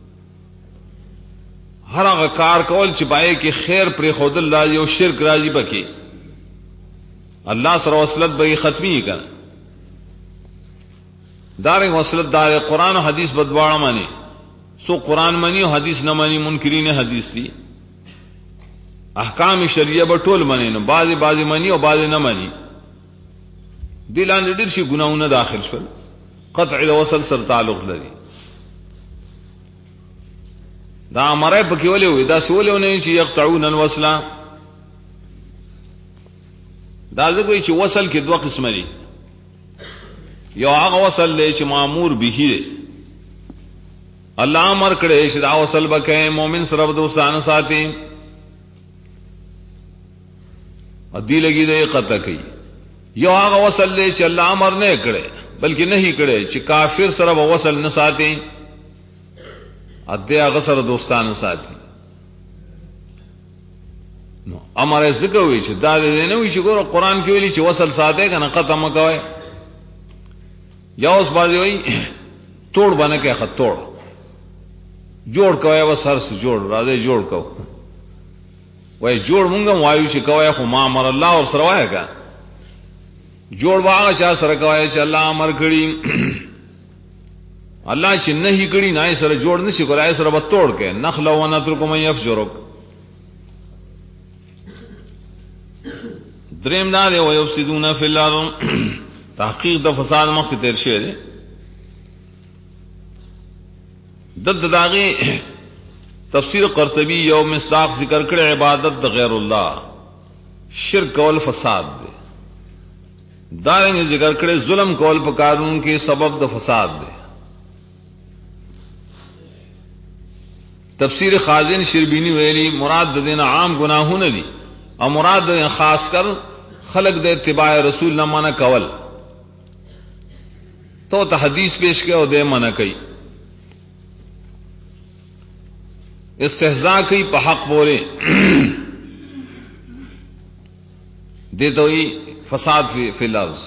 هر هغه کار کول چې پای کې خیر پر خود الله او شرک راځي پکې الله سره وصلت به ختمي کړه. دار وصلت دار قرآن او حدیث بدواړه مانی، سو قرآن منی او حدیث نه مانی، منکرین حدیث دي. احکام شریعه به ټول منی نو بعضی منی او بعضی نه منی. دلان ډیر شي ګناونه داخل شول، قطع الوصل سره تعلق لري. دا امره پکې ولې وي؟ دا سولونه چې يقطعون الوصل، دا ځکه چې وصل کې دوه قسم دي. یو هغه وصل دی چې مامور به دی، الله امر کړی چې دا وصل وکړي، مؤمن سره دوستانه ساتي، ادي لګي دی قطع کوي. یو هغه وصل دی چې الله امر نه کړی بلکې نه هی کړی چې کافر سره وصل نه ساتي، ادي هغه سره دوستانه ساتي. نو امر ذکر وی چې دا نه وی چې ګور قرآن کې ویلي چې وصل ساته کنه قطع مکوي. یا اوس باندې وی توڑ باندې کې خطوڑ جوړ کوي، و سر سے جوړ راځي جوړ کو وای جوړ مونږه وایو چې کوي، خو ما امر الله اور سره وای کا جوړ واغه چا سره کوي چې الله امر کړی. الله چې نه هی کړی نه سره جوړ نشي کولای، سره به توڑ کې نخل و نترکم یفجرک. دریم دا دی ويفسدون فی الارض، تحقیق د فساد مخکې تیر شوی دی. د داغي تفسیر قرطبی یو مصداق ذکر کړی عبادت د غیر الله، شرک او فساد دی. دارنګ ذکر کړی ظلم کول په قانون کې سبب د فساد دی. تفسیر خازن شربینی ویلی مراد د دین عام گناهونه دي او مراد خاص کر خلق د اتباع رسول نه منع کول. تو ته حدیث پیش کې او د منع کوي، استهزاء کوي په حق بوله دته وی فساد فی الارض.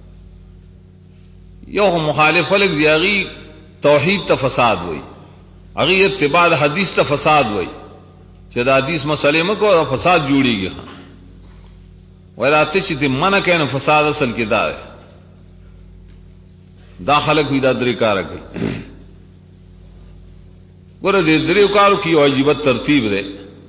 یو مخالف لګ دیږي توحید ته فساد وای، هغه اتباع حدیث ته فساد وای چې دا حدیث مسلې مکو او فساد جوړیږي. ولاته چې دې منع کین فساد اصل کې دا داخله کوي، دا درې کار کوي. ګوره دې درې کارو کې واجب ترتیب ده.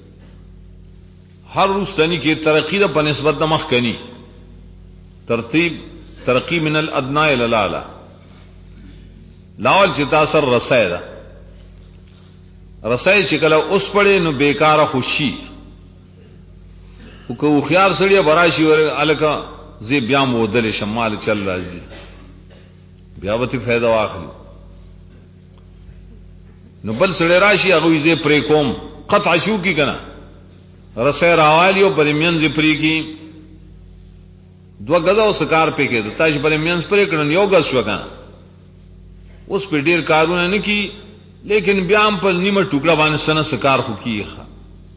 هر روزنی کې ترقی د بنسبت د مخ کني ترتیب، ترقی من الادنى الى الاعلى. لاول چې تاسو رسای ده، رسای چې کله اوس پړې نو بیکاره خوشي او کو خيار سړی براشي ور الکا زی بیا مودل شمال چل راځي، بیا وته فائدہ واخلي. نو بل سړی راشي هغه زی پرې کوم قطع شو کی کنه رسای راوالی او پرمین زی پرې کی دو غزا او سکار پې کې د تاج پرمین پرې کړن یو غز شو کنه. اوس په ډیر کارونه نه کی لیکن بیا هم په نیمه ټوکړه باندې سن سکار خو کیخه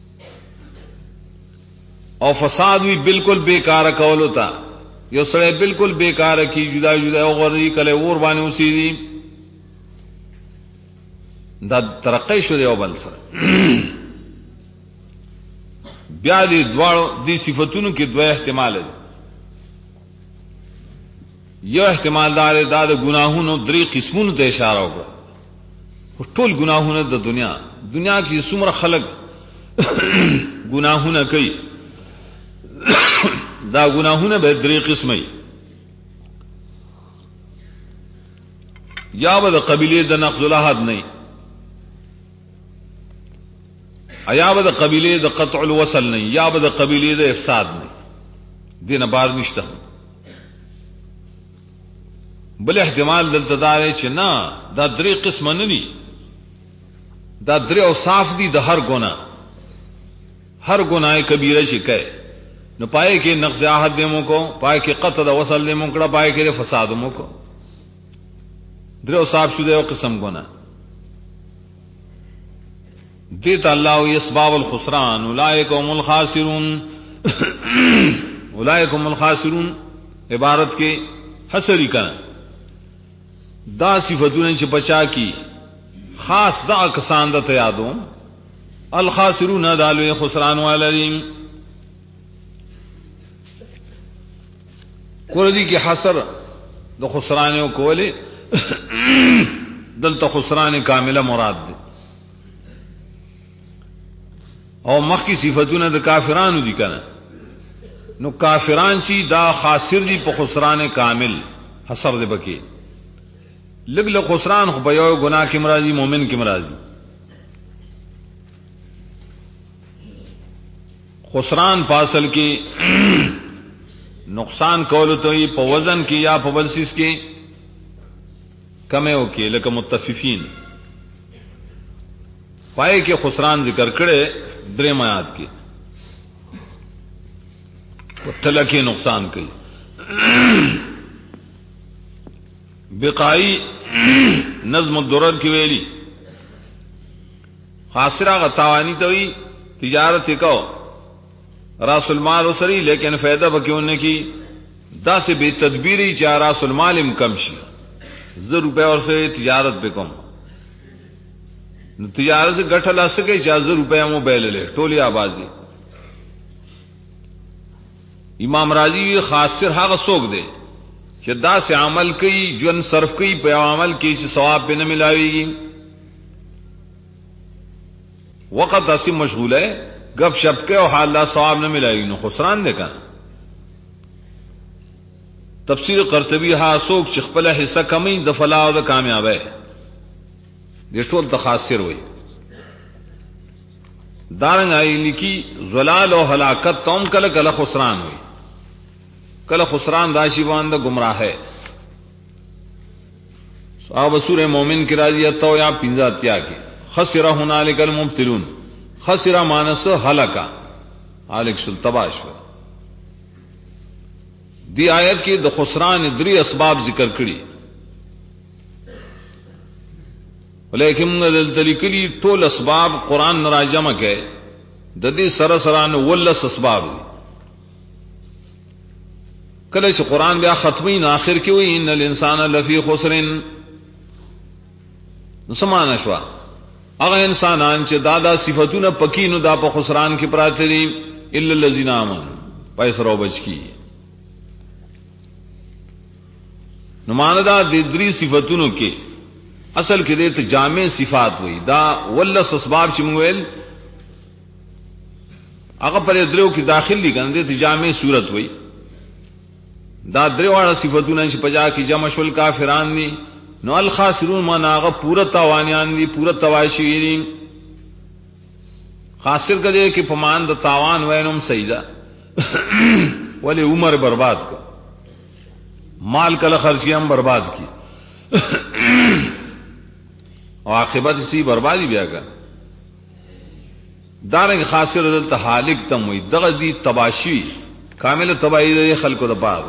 او فساد وی بالکل بیکار کول ہوتا. یو سره بالکل بیکار کی جدا جدا او غری کله اور باندې اوسېدي دا ترقی شو دی او بل سره بیا دې دواړو دې صفاتونو کې دوه احتمال دي. یو احتمال دار دا د ګناهونو درې قسمونو ته اشاره وکړه. ټول ګناهونه د دنیا کې څومره خلق ګناهونه کوي، دا ګناهونه به درې قسمه، یا به د قبیله د نقض العهد نه، یا به د قبیله د قطع الوصل نه، یا به د قبیله د افساد نه. دینه بار نشته. بل احتمال دلته دار چې نه دا درې قسمه نه دي، دا درې اوصاف دي د هر ګناه. هر ګناه کبیره چې کوي نو پای کې نقض عهد دیمو کو، پای کې قطع د وصل دیمو کړه، پای کې فساد مو کو. درې اوصاف شو د یو قسم ګناه. دیتا اللہ اسباب الخسران اولئک هم الخاسرون اولئک هم الخاسرون عبارت کے حسری کنا دا صفتوں چ بچا کی خاص دا کسان دا یادوں الخاسرون دالو خسران والین قردی کی حسر دا خسرانوں کولے دلتا خسران کاملہ مراد دے او مخ کی صفتوں دا کافرانو دی کنا نو کافران چی دا خاسر دی پا خسران کامل حسر دے بکی لگ لگ خسران خو بیو گناہ کی مرازی مومن کی مرازی خسران پاسل کی نقصان کولو تو یہ پا وزن کی یا پا بلسیس کی کمے ہو کی لکہ متففین پائے کے خسران ذکر کرے درے میات کی تلکی نقصان کی بقائی نظم الدرر کی ویلی خاسرہ غتاوانی توی تجارت کو راس المال اسری لیکن فائدہ بکی انہیں کی دا سے بے تدبیری چاہ راس المال کم شی 1000 روپے اور سے تجارت پہ کم تجارت سے گٹھ لا سکے چاہ 1000 روپے ہم بیل لے ٹولی آبازی امام راضی خاصر حق سوک دے کہ دا سے عمل کی جن صرف کی پہ عمل کی چھ ثواب پہ نہ ملاوی گی وقت اسی مشغول ہے گپ شپ کے اور حال ثواب نہ ملائے گی نو خسران دے کا تفسیر قرطبی ہا سوک چخپلا حصہ کمی دفلا و کامیاب ہے یہ ٹول تخاصر ہوئی دارنگ آئی لکی زلال و ہلاکت توم کل کل خسران ہوئی کل خسران راشی باندھ گمراہ ہے صحاب سورہ مومن کی راضیت تو یا پنجا تیا کی خسرہ ہنالک المبتلون خسرہ مانس ہلاکا آلک شل تباش دی آیت کی د خسران دری اسباب ذکر کری لیکن دلتلی طول اسباب قرآن نراجمہ کے ددی سرسران ولس اسباب دی کلش قرآن بیا ختمین آخر کی ہوئی ان الانسان لفی خسرن سمان اشوا اگر انسانان چ دادا صفتون پکی نو دا پا خسران کی پراتری الا الذین آمنوا پیس رو بچ کی نماندہ دری صفتون کے اصل کے دیت جامع صفات ہوئی دا ولس اسباب چمویل اگر پر دریو کی داخل لی کن دیت جامع صورت ہوئی دا دریواڑا صفتون انش پجا کی جمع شل کافران دی نو الخاسرون مانا آغا پورا تاوانیان دی پورا تواشیرین خاسر کا دے کہ پمان دا تاوان وینم سیدہ ولی عمر برباد کو مال کل خرچیاں برباد کی اور عاقبت اسی بربادی بیا کر دارنگ خاسر دلتا حالک تم ہوئی دغا دی تباشی کامل تباہی دے خلق دا پاگ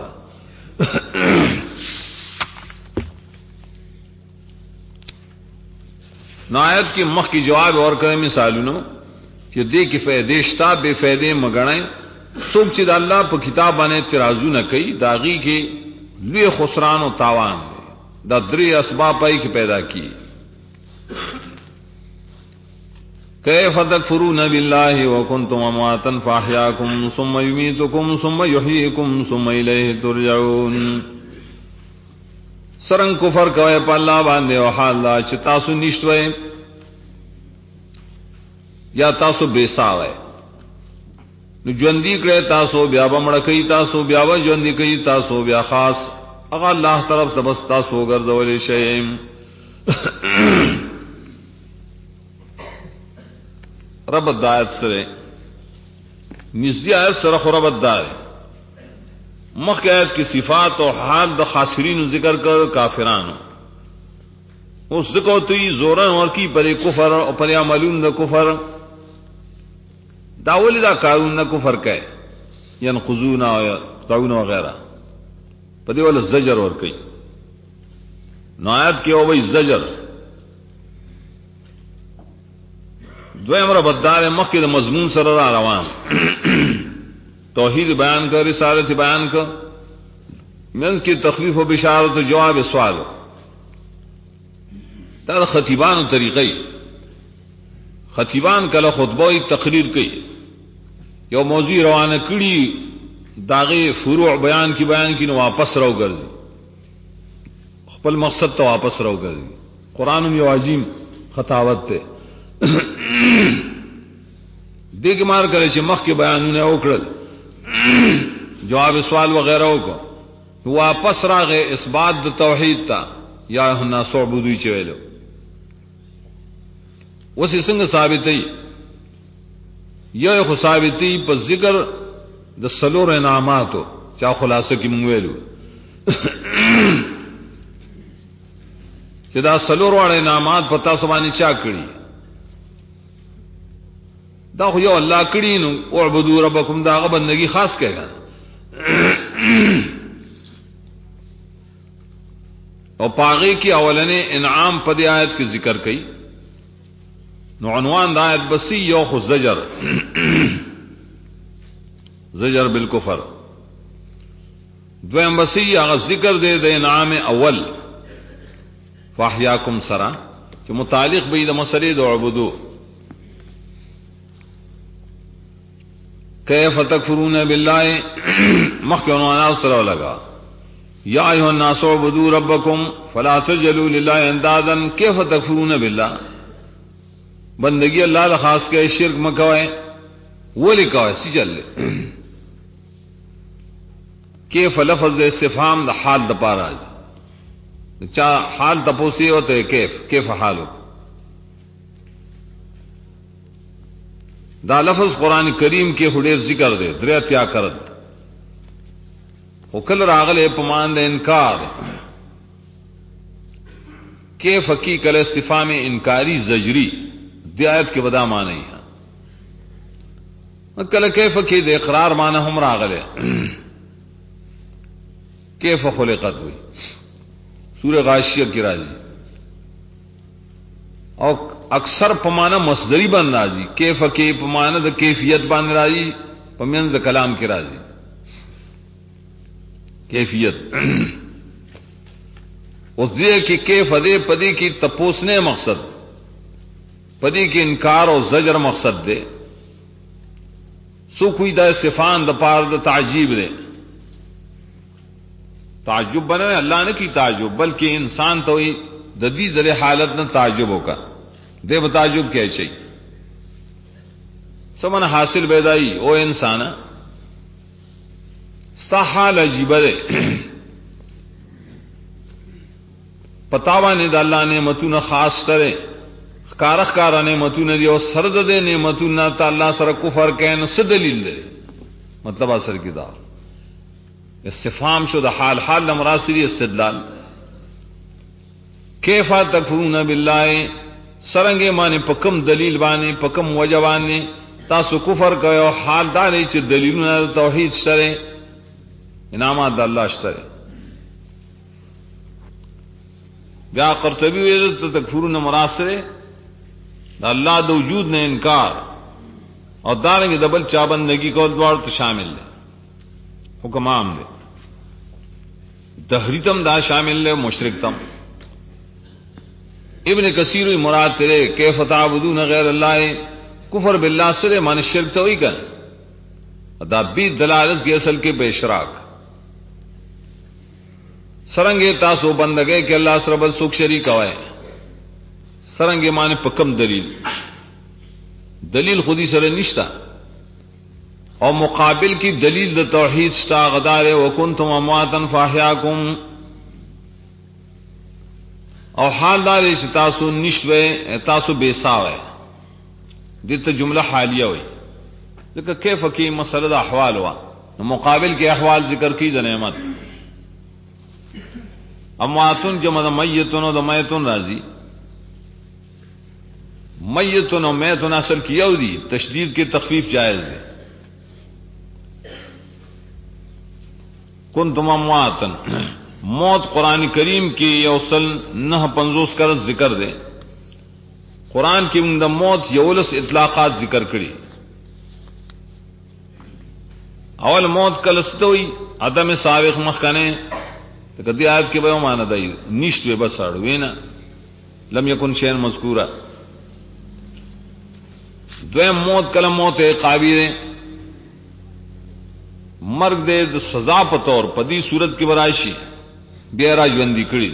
نایت کی مخ کی جواب اور کرے مثالونو کہ دے کی فیدیشتا بے فیدے مگڑیں سوک چید اللہ پا کتاب آنے ترازو نہ کئی داغی کے لئے خسران و تاوان دے دا دری اسباب پائی کی پیدا کی کیف تکفرون باللہ وکنتم امواتا فاحیاکم ثم یمیتکم ثم یحییکم ثم الیہ ترجعون سرنگ کفر کوئے پا اللہ باندے و حال اللہ چھ تاسو نشتوئے یا تاسو بیساوئے نو جوندی کرے تاسو بیا بمڑکئی تاسو بیا و جوندی کئی تاسو بیا خاص اگا اللہ طرف تبس تاسو گردولی شئیم ربط دایت سرے نزدی آیت سرخ ربط دائے مخ آیت کی صفات و حال دا خاسرین ذکر کر کافرانو اس ذکر توی زورن ورکی پر کفر اور پر عملون دا کفر داولی دا کارون دا کفر کہے ینقضون و یقطعون وغیرہ پدی والا زجر ورکی نو آیت کی ہوئی زجر دویم ربطدار مخکې د مضمون سره را روان توحید بیان کر رسالت بیان کر منځ کې تخفیف و بشارت و جواب سوال دا خطیبانو طریقې خطیبان کله خطبه تقریر کوي یو موضوع روانه کړي داغه فروع بیان کی نو واپس راو ګرځي خپل مقصد ته واپس راو ګرځي قران یو عظیم خطاوت ته دغه مار کړي چې مخ کې بیانونه وکړل جواب سوال وغیرہ وکړو واپس راغې اثبات د توحید ته یا الناس عبودی چې ویلو وسی څنګه ثابتې یا خو ثابتې په ذکر د سلور انعاماتو چا خلاصه کې مونږ ویلو چې دا سلور وړ انعامات پتا سبحانه چا کړی دا خو یو الله کړی نو او عبدو ربکم دا غ بندگی خاص کېږي او پاغي کی اولنې انعام په دې آیت کې ذکر کړي نو عنوان د آیت بسی یو خو زجر زجر بالکفر دویم بسی هغه ذکر دې د انعام اول فاحیاکم سرا چې متعلق به د مسلې د عبادت کیف تکفرون بالله مخکې عنوان سره لگا یا ایها الناس اعبدوا ربکم فلا تجعلوا لله اندادا کیف تکفرون بالله بندگی اللہ له خاص کې شرک مکوئ ولی کوئ سجل کیف لفظ استفهام د حال د پاره چا حال تپوسی ہوتے کیف حالو دا لفظ قرآن کریم کے ہڈیر ذکر دے دریاتیا کرد وکل راغل پمان دے انکار کیف کی کل استفہام انکاری زجری دی آیت کے بدا معنی ہے کل کیف کی دے اقرار معنی ہم راغل کیف خلقت ہوئی سورہ غاشیہ کی راضی اور اکثر پمانا مصدری بن راضی کیف کی پمانا دا کیفیت بن راضی پمین دا کلام کی راضی کیفیت اس دے کی کیف دے پدی کی تپوسنے مقصد پدی کی انکار اور زجر مقصد دے سو کوئی دا صفان دا پار دا تعجیب دے تعجب بنے اللہ نے کی تعجب بلکہ انسان تو ہی ددی در حالت نہ تعجب ہوگا دے بتعجب کیا چاہیے سمن حاصل بیدائی او انسان ستا حال عجیب دے پتاوا نے دا اللہ نعمتون خاص کرے کارخ کارا نعمتون دی اور سرد دے نعمتون تا اللہ سر کفر کہن سے دلیل دے مطلب اثر کی دار استفهام شو د حال حال لمراسری استدلال کیف تکفرون بالله سرنګ معنی پکم دلیل باندې پکم وجه باندې تاسو کفر کوي حال دا نه چې دلیلونه توحید سره انعامات د الله سره بیا قرطبی ویل تکفرون مراسره د الله د وجود نه انکار او دارنګ دبل چابندگی کول دوار ته شامل دي حکم عام دے دہریتم دا شامل ہے مشرکتم ابن کثیر مراد تیرے کیف تعبدون غیر اللہ کفر باللہ سرے مان شرک تو ہی کن دا بھی دلالت کی اصل کے بے شراک سرنگے تاسو بندگے کہ اللہ سر بل سوک شریک ہوئے سرنگے مان پکم دلیل خودی سر نشتا اور مقابل کی دلیل د توحید ستا غدار وکنتم امواتا فاحیاکم اور حال دار تاسو نشوے تاسو بیساوے دیتا جملہ حالیہ ہوئی لیکن کیف کی مسئلہ دا احوال ہوا مقابل کے احوال ذکر کی دا نعمت امواتن جمع دا میتن و دا میتن رازی میتن و میتن اصل کی یو دی تشدید کی تخفیف جائز دی کنتم امواتن موت قرآن کریم کی یوصل نہ پنزوس کر ذکر دے قرآن کې موږ د موت یولس اطلاقات ذکر کړي. اول موت کله ستوي عدم سابق مخکنه کدی آیت کې به معنا دی نشته بس اړ وینا لم یکن شیئا مذکورا. دویم موت کله موت عقابی ده مرگ دے د سزا په تور په دې صورت کې براشي بیا را ژوندۍ کړي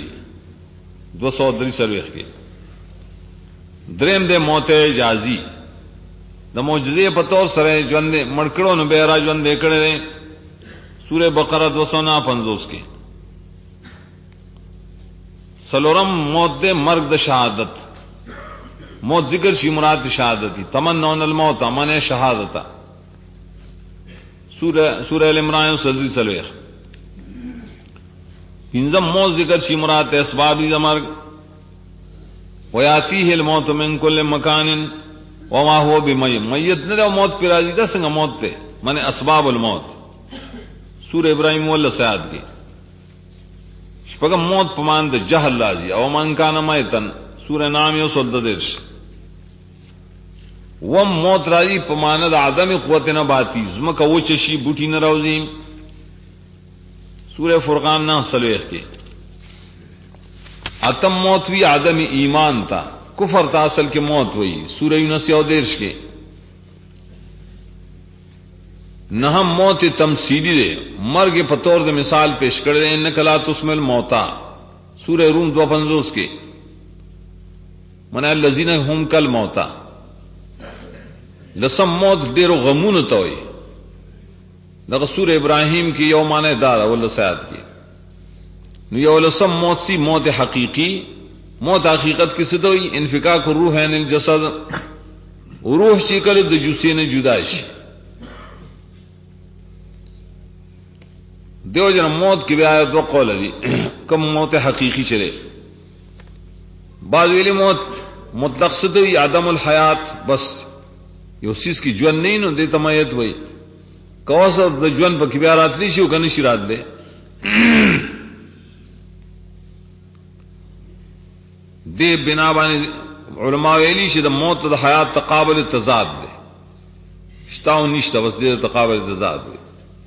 233 کې. دریم دے موت اجازی د معجزې په تور سره ژوند مړکړو نو بیا را ژوندۍ کړي سورہ بقرہ 250 کې. سلورم موت دے مرگ د شہادت موت ذکر شی مراد شہادتی تمنون الموت من شہادتا سورہ العمران سلزی سلویخ. پنزم موت ذکر شی مراد اسبابی مرگ ویاتیہ الموت من کل مکان وما هو بمیت میت نہ موت پہ راضی دا سنگا موت تے من اسباب الموت سورہ ابراہیم واللہ سیاد کی. شپگم موت پمان دا جہل راضی او من کانا میتن سورہ نام یو سلد درش. وم موت راضی پماند عدم قوت نباتی زمکا وچشی بوٹی نروزی سورہ فرقان نہ سلویخ کے. اتم موت بھی عدم ایمان تا کفر تا اصل کے موت ہوئی سورہ یونس یو دیرش کے. نہم موت تمثیلی دے مرگ پتور دے مثال پیش کر دے انک لا تسمع الموتا سورہ روم 250 کے. من الذین هم کالموتا. لسم موت ډیرو غمونو ته وي دغه سورہ ابراہیم کی یومانه دار ول سیاد کی. نو یو لسم موت سی موت حقیقی موت حقیقت کی سدوئی انفکاک الروح عن الجسد روح چې کله د جسد نه جدا شي. دیو جن موت کی بیا دو قول دي کم موت حقیقی چلے. بعض ویلی موت مطلق سدوئی عدم الحیات بس یو سیس کی جون نہیں نو دے تمایت وئی کوثر د جون په کې بیا راتلی شي او کني شي راتله. دې بنا باندې علماء ویلي چې د موت د حیات تقابل تضاد ده شتاو نشته بس دې تقابل تضاد ده.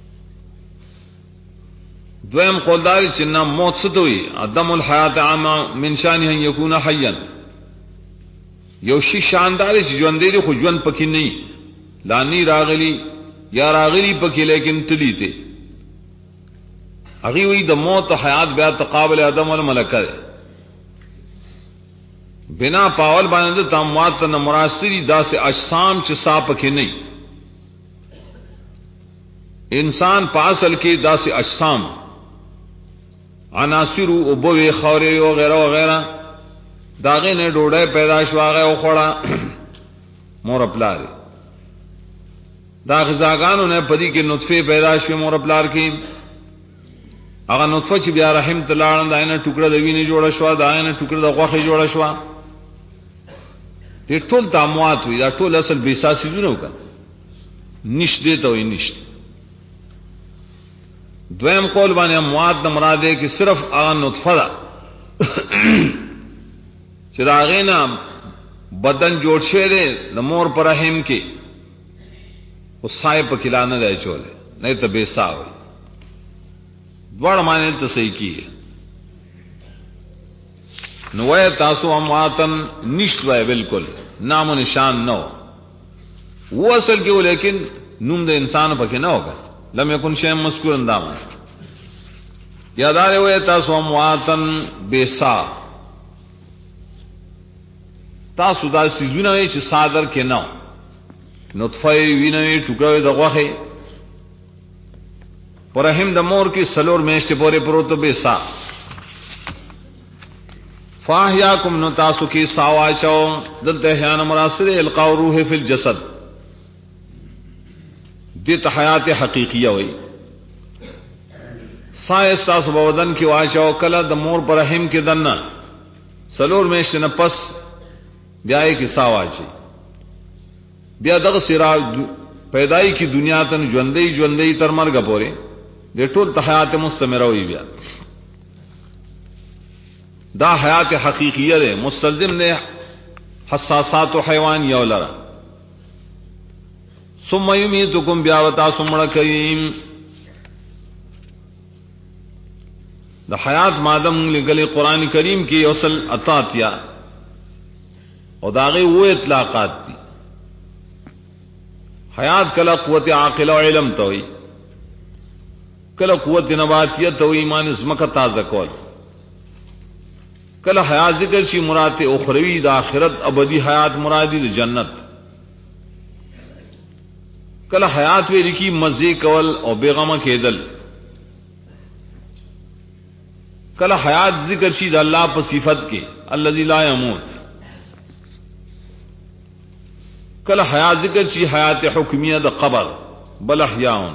دویم قولدار چې نه موت ستوي عدم الحیات عام من شانه ان يكون حيا یو شی شاندار چې ژوند دی خو ژوند پکې نه لانی راغلی یا راغلی پکې لیکن تلی ته هغه وی د موت او حیات بیا تقابل عدم الملکه بنا پاول باندې تاموات نه مراسری داسې اجسام چې صاحب پکې نه انسان پاسل کې داسې اجسام عناصر او بوې خورې او غیره وغیرہ داغه نه ډوډۍ پیدا شواغه او خوړه مور پلار دا غذاګانو نه پدې کې نطفه پیدا شوه مور پلار کې هغه نطفه چې بیا رحم تلاړ دا نه ټوکړه د وینې جوړه شو دا نه ټوکړه د غوښې جوړه شو. دې ټول تاموات وي دا ټول اصل بے ساسي جوړو کړه نشته ته وي نشته. دویم قول باندې اموات د مراد ده کې صرف هغه نطفه ده چې دا غینا بدن جوړ شوی دی د مور پر رحم کې او سایه په کلا نه دی چولې نه ته بے ساوي دوړ معنی ته صحیح کیه. نو وای تاسو امواتن نشوي بالکل نام و نشان نو وہ اصل کې لیکن نوم د انسان پکې نه ہوگا لم یکن شیء مذکور اندام یادار وای تاسو امواتن بیسا تاسو دا سيزونه چې صادر کې نه نطفه وینې ټوکړه د غوخه پرهم د مور کې سلور میشته پورې پروت به سا فاحیاکم نو تاسو کې ساواچو دلته هیان مراسل القاء روح فی الجسد دې ته حیات حقیقیه وای سایه تاسو بدن کې واچو کله د مور پرهم کې دنه سلور میشته نه پس بیا یې کې ساواچي بیا دغه سرا پیدای کی دنیا ته ژوندۍ تر مرګ پورې د ټول حیات مستمره وي. بیا دا حیات حقیقیه ده مستلزم نه حساسات حیوان یولرا ثم یمیتکم بیا وتا سمړ کئ د حیات مادم لګل قران کریم کې یوصل اتاتیا او داغه و اطلاقات دي حیات کله قوت عاقله او علم توي کله قوت نباتیت او ایمان اسمک تازه کول کله حیات ذکر شي مراد اخروی د آخرت ابدی حیات مرادی د جنت کله حیات وی لکی مزه کول او بیغمه کېدل کله حیات ذکر شي د الله په صفت کې الذي لا يموت کله حیات ذکر شي حیات حکمیه د قبر بل احیاء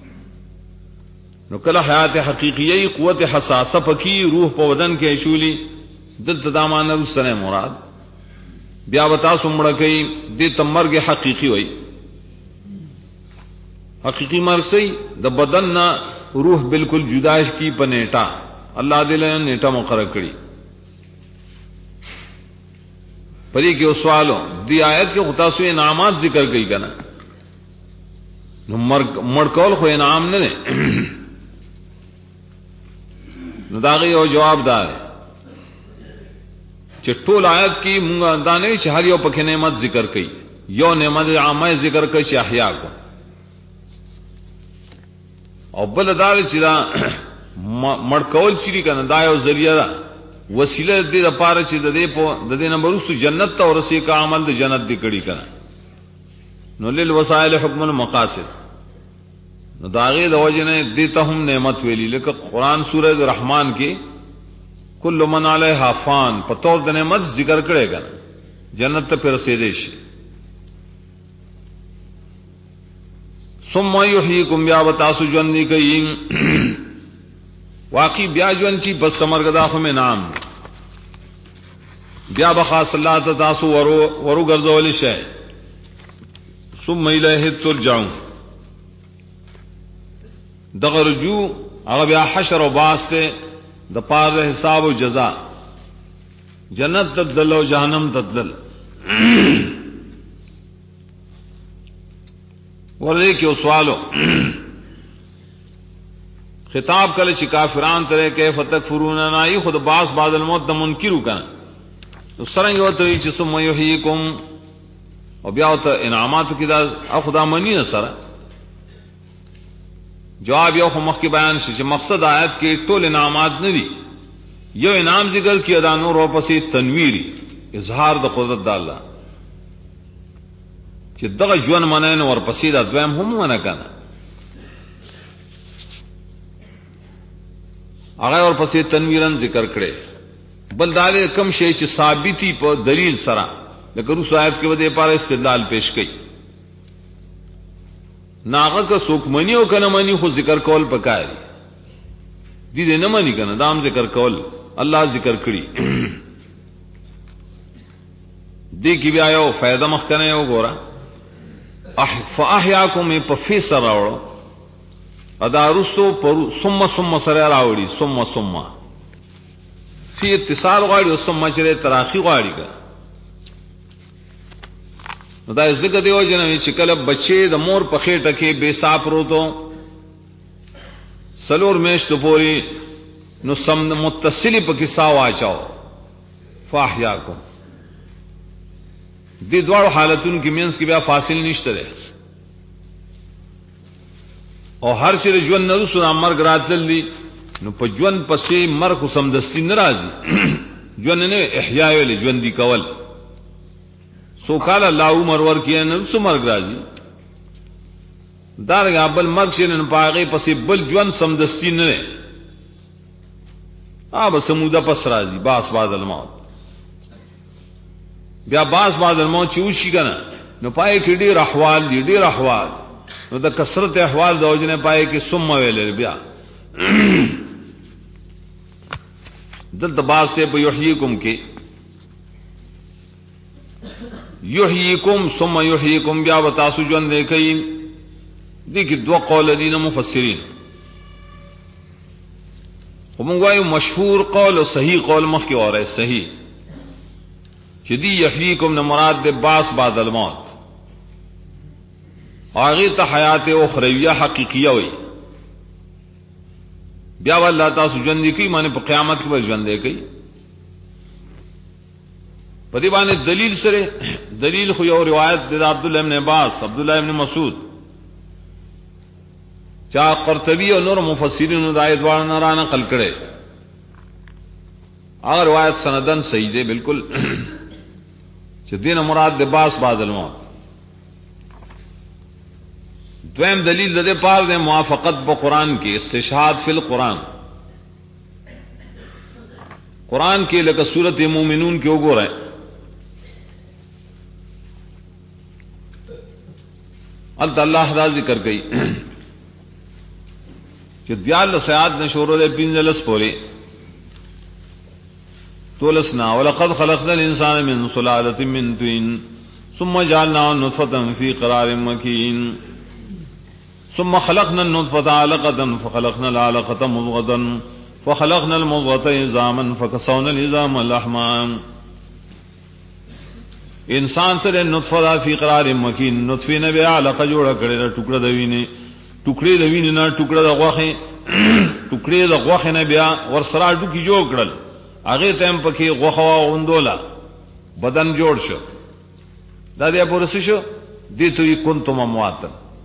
نو کله حیات حقیقیه قوت حساسه پکې روح په بدن کې شولي دلته دامانه رسنه مراد بیا وتا سمړه کوي د تمرګ حقیقي وای حقیقی مرګ سي د بدن نه روح بالکل جداش کی پنیټا الله دې له نیټه مقرر کړی پدې کې سوالو دی آیت کې خطاسو انعامات ذکر کړي کنه نو مړ کول خو انعام نه نه نو داغه یو جواب دار چې ټول آیت کې مونږه اندانه چې هر یو پکې نعمت ذکر کړي یو نعمت عامه ذکر کړي چې احیا کو او بل دار چې دا مړ کول چې کنه دا یو ذریعہ ده وسیله دې لپاره چې د دې په د دې نمبر وسو جنت ته ورسې کا عمل د جنت دی کړي کنه نو لیل وسائل حکم المقاصد نو داغه د وجنه دې ته هم نعمت ویلي لکه قران سورہ الرحمن کې کل من علیها فان په تور د نعمت ذکر کړي کنه جنت ته پر رسیدې شي ثم یحییکم بیا وتاسو ژوند کوي واقعی بیا ژوند شي بس مرګدا خو مې نام بیا بخاص الله ته تاسو ورو ګرځول شي ثم الیه ترجعون دغه رجوع هغه بیا حشر او باسته د پاره حساب او جزاء جنت تدل او جهنم تدل ورته کې سوالو خطاب کله چې کافران ترې کیف تکفرون نای خود باس بعد الموت د منکرو کنه نو سره یو ته چې ثم یحییکم او بیا ته انعامات کې دا خدا منی نه سره جواب یو مخ کې بیان شي چې مقصد آیت کې ټول انعامات نه دي یو انعام ذکر کې ادا نور او پسې تنویری اظهار د قدرت د الله چې دغه ژوند مننه ور پسې دا دویم هم ونه کنه هغه ور پسې تنویرن ذکر کړي بل داله کم شی چې ثابتی په دلیل سره لکه رسو آیت کې بده پاره استدلال پیش کړي ناغه که څوک منی او کنه منی خو ذکر کول پکای دي دې نه منی کنه دام ذکر کول الله ذکر کړي دې کې بیا یو فائدہ مخکنه یو ګوره فاحیاکم په فیسر راوړو ادا رسو پر ثم سره راوړي ثم فی اتصال غاړي او ثم چې تراخی غاړي کا نو دا ذکر دیو جن چې کله بچي د مور په خېټه کې بے صاف پروتو سلور میشت پوری نو سم متصلی په کې سا واچاو فاحیاکم دې دوه حالتونو کې مینس کې بیا فاصل نشته ده او هر چې ژوند نه رسول مرګ راتللی نو په ژوند پسې مرګ سم دستی ناراضي ژوند نه احیا ویل ژوند دی کول سو قال الله عمر ور کې نه رسول مرګ راځي دارغه بل مرګ شي نه پاغه پسې بل ژوند سم دستی نه اب سموده پس راځي باس بعد الموت بیا باس بعد الموت چې وشي کنه نو پای کې ډیر احوال دي ډیر احوال نو د کثرت احوال د وجنه پای کې ثم ویل بیا دلته باس سے په یحییکم کې یحییکم ثم یحییکم بیا وتاسو ژوند کوي دي کې دوه قول دي نه مفسرین ومغوای مشهور قول او صحیح قول مخ کې اوره صحیح چې دی یحییکم نه مراد د باس بعد الموت هغه ته حیات اخرویه حقیقیه وي بیا والله تاسو ژوند کی معنی په قیامت کې به ژوند کوي په دې باندې دلیل سره دلیل خو یو روایت د عبد الله ابن عباس عبد الله ابن مسعود چا قرطبی او نور مفسرین د آیت وانه را نقل کړي هغه روایت سندن صحیح دی بالکل چې دین مراد د باس بعد الموت دویم دلیل د دې پاره د موافقت په قران کې استشهاد فی القران قران کې لکه سورۃ مومنون کې وګورئ الله دا ذکر کوي چې دیال سیاد نشورو له پینځلس پورې تولسنا ولقد خلقنا الانسان من سلاله من طين ثم جعلناه نطفه في قرار مكين ثم خلقنا النطفه علقه فخلقنا العلقه مضغه فخلقنا المضغه عظاما فكسونا العظام لحما انسان سره نطفه فی قرار مکین نطفه نه بیا علقه جوړ کړي ټوکړه د ویني ټوکړې د ویني نه ټوکړه د غوخه ټوکړې د غوخه نه بیا ور سره ټوکی جوړ کړل هغه تم پکې غوخه غوندولا بدن جوړ شو دا دې پورس شو دې ته کنتم اموات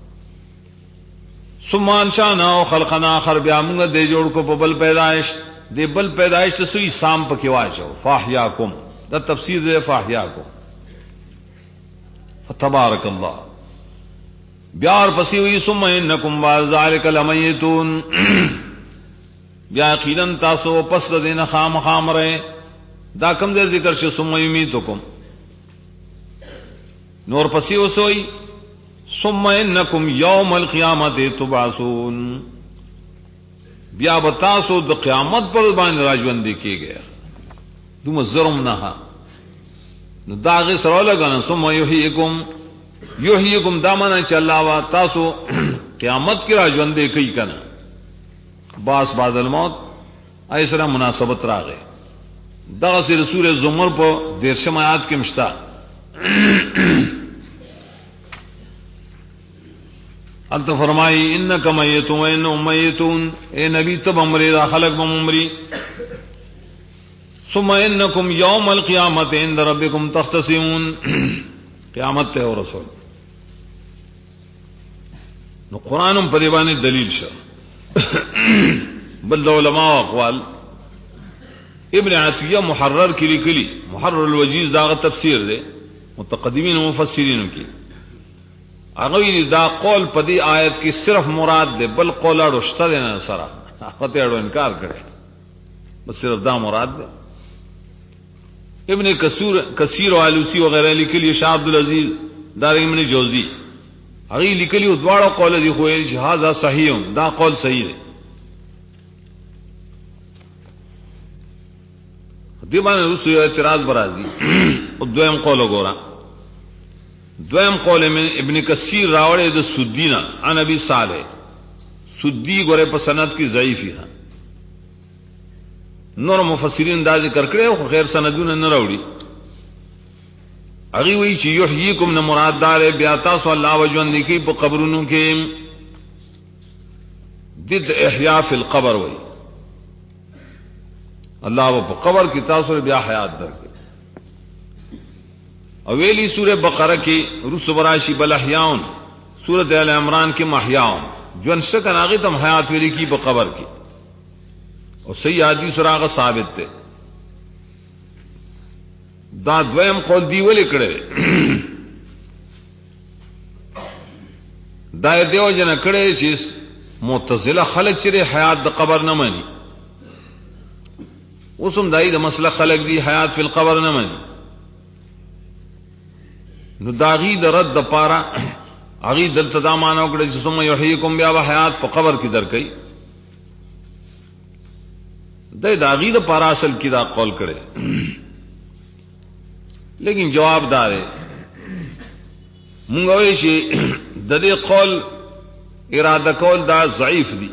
ثم انشانا خلقنا اخر بیا موږ دې جوړ کو په بل پیدائش دې بل پیدائش ته سوی سام پکې واچو فاحیاکم دا تفسیر دې فاحیاکم فتبارک الله بیار پسی ہوئی ثم انکم بعد ذلک لمیتون بیا یقینا تاسو پس دین خام رہے دا کم دیر ذکر شو ثم یمیتکم نور پسی وسوئی ثم انکم یوم القیامت تبعثون بیا بتاسو د قیامت پر باندې راجوندې کیږي دوم زرم نه نو داغه سره لګنه ثم یحییکم دامنا چې الله وا تاسو قیامت کې راځوندې کوي کنه باس بعد الموت ایسره مناسبت راغې دغه سره سوره زمر په 13 آیات کې مشتا انت فرمای انک میت و انهم میتون اے نبی تب امر خلق بممری ثم انکم یوم القیامت عند ربکم تختصمون قیامت ته او رسول نو قرانم په دی باندې دلیل شو بل علماء اقوال ابن عطیہ محرر کې لیکلي محرر الوجیز داغه تفسیر دی متقدمین و مفسرین کې هغه دا قول په دی آیت کې صرف مراد دی بل قول اړوشته نه سره هغه ته اړو انکار کړي بس صرف دا مراد دی ابن کثیر و علوسی وغیرہ لیکلی شاہ عبد العزیز دار ابن جوزی هغه لیکلی دواړه قول دي خو یې هاذا صحیح دا قول صحیح دی دی باندې رسو اعتراض برازي او دویم قول وګورئ دویم قول ابن کثیر راوړی د سدینا عن ابي صالح سدی ګوره په سند کې ضعیف ہے نور مفسرین دا ذکر کړي خو غیر سندونه نه راوړي هغه وی چې یحییکم نه مراد دار بیا تاسو الله وجوند کی په قبرونو کې ضد احیاء فی القبر وی الله په قبر کې تاسو بیا حیات درکړي اویلی سورہ بقرہ کی رس براشی بل احیاؤن سورۃ آل عمران کی محیاؤن جو انشک ناغی تم حیات ویلی کی بقبر کی اور صحیح حدیث راغ ثابت تے دا دویم قول دی ولی کڑے دا دیو جن کڑے چیز معتزلہ خلق چرے حیات دا قبر نہ مانی اسم دائی دا مسئلہ خلق دی حیات فی القبر نہ مانی نو داغی د رد د پارا اغي دلته دا مانو کړي چې ثم یحییکم بیا حیات په قبر کې درکې د داغی د پارا اصل کې دا قول کړي لیکن جواب دار مونږ وایي چې د دې قول اراده کول دا ضعیف دي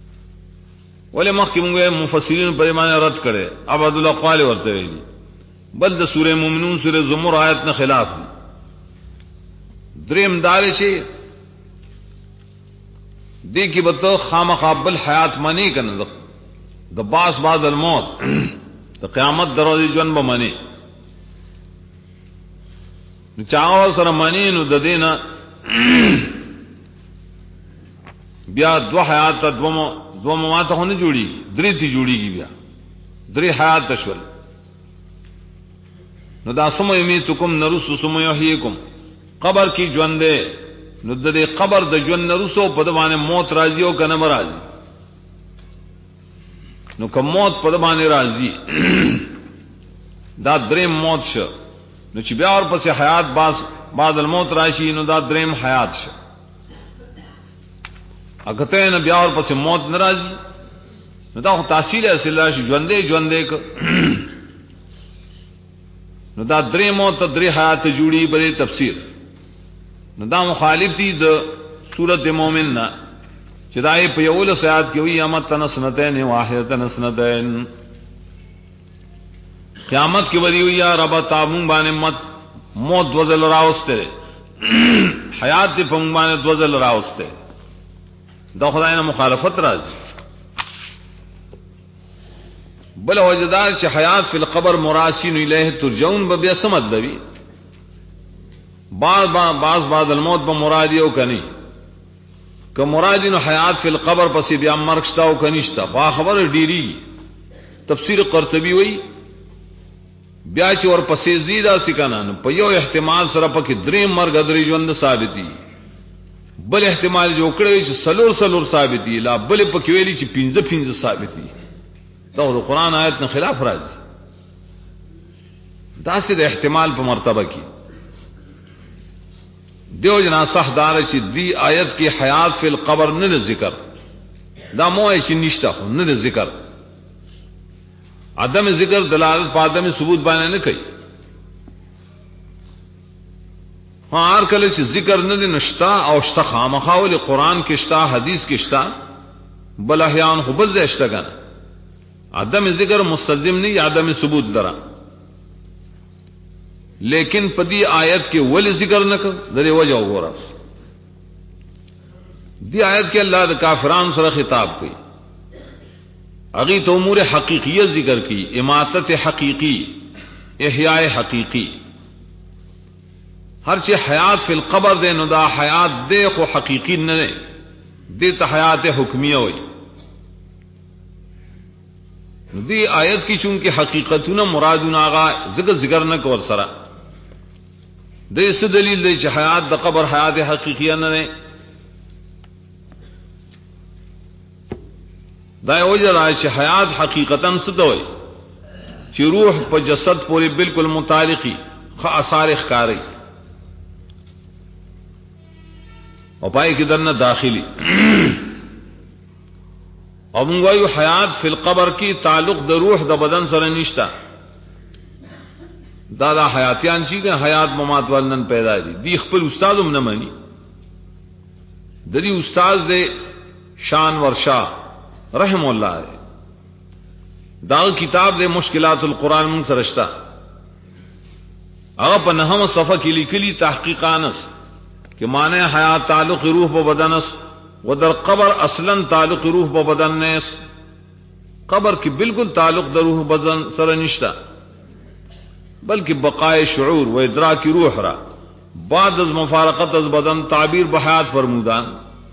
ولې مخکې مونږ مفسرین په معنی رد کړي ابعد الاقوال ورته ویلي بل د سورہ مومنون سورہ زمر آیت نه خلاف دی. دریم دار شي دی کی بتو خامخابل حیات منی کنه د باس بعد الموت د قیامت دروازه ژوند به منی نو چاو سره منی نو د دینه بیا دو حیات دو موات هونه جوړي درې تی جوړيږي بیا درې حیات تشول نو دا سمو یمیتکم نرس سمو یحییکم قبر کی ژوند نو د دې قبر د ژوند نرسو په دمانه موت راځي او کنه راځي نو کوم موت په دمانه راځي دا دریم موت شو نو چې بیا ور پسې حیات بعد الموت راشي نو دا دریم حیات شو اګه ته نه بیا ور پسې موت ناراضي نو دا خو تحصیل اصله شي ژوندې ک نو دا درې موت درې حیات جوړي بلې تفسیر نو دا مخالف دي د سورۃ مومن نه چې دا په یو له سیات کې وي امتن سنتین واحدتن سنتین قیامت کې وی وي یا رب تابون باندې موت وزل راوسته حیات په باندې وزل راوسته دا خدای نه مخالفت راځي بل وجدار چې حیات فی القبر مراسین الیه ترجون به بیا سمد دوی بعض الموت به مرادی او کني که مرادی نو حیات فی القبر پس بیا مرګ شتا او کنيشتا با خبر ډیری تفسیر قرطبی وی بیا چې ور پسې زیدا سکنان په یو احتمال سره پکې درې مرګ درې ژوند ثابتي بل احتمال جو کړی چې سلور ثابتي لا بل پکې ویلي چې 15 ثابتي دا د قرآن آیت نه خلاف راځي دا سید احتمال په مرتبه کې دیو جنا صح دار چې دی آیت کې حیات فی القبر نه ذکر دا مو یې نشته خو نه ذکر عدم ذکر دلالت په عدم ثبوت باندې نه کوي هر کله چې ذکر نه نشتا او شتا خامخاول قرآن کې شتا حدیث کې شتا بل احیان خو بل ځای شتا کنه عدم ذکر مستلزم نہیں عدم ثبوت درا لیکن پدی آیت کے ولی ذکر نہ کر درے وجہ وګورا دی آیت کے اللہ د کافران سره خطاب کی اگی تو امور حقیقیت ذکر کی اماتت حقیقی احیاء حقیقی ہر چیز حیات فی القبر دے نو دا حیات دے خو حقیقی نہ دے ته حیات حکمیہ ہوئی دی آیت کی چونکہ حقیقتنا مرادنا آغا ذکر نہ کور سرا دے اس دلیل دے چې حیات د قبر حیات حقیقیہ نہ دا وجہ راځي چې حیات حقیقتا ستوي چې روح په جسد پورې بالکل متعلقي خ اثار ښکاری او پای کې دنه داخلي او موږ وایو حیات فی القبر کی تعلق د روح د بدن سره نشتا دا حیاتیان شي که حیات ممات ولنن پیدا دي دی خپل استادوم نه مانی د دې استاد دې شان ورشا رحم الله دا کتاب دې مشکلات القرآن من سرشتا هغه په نهم صفحه کې لیکلي تحقیقانس کہ معنی حیات تعلق روح و بدنس ودر قبر اصلا تعلق روح و بدن نیس قبر کی بالکل تعلق در روح بدن سر نشتا بلکہ بقائے شعور و ادراک روح را بعد از مفارقت از بدن تعبیر بحیات فرمودان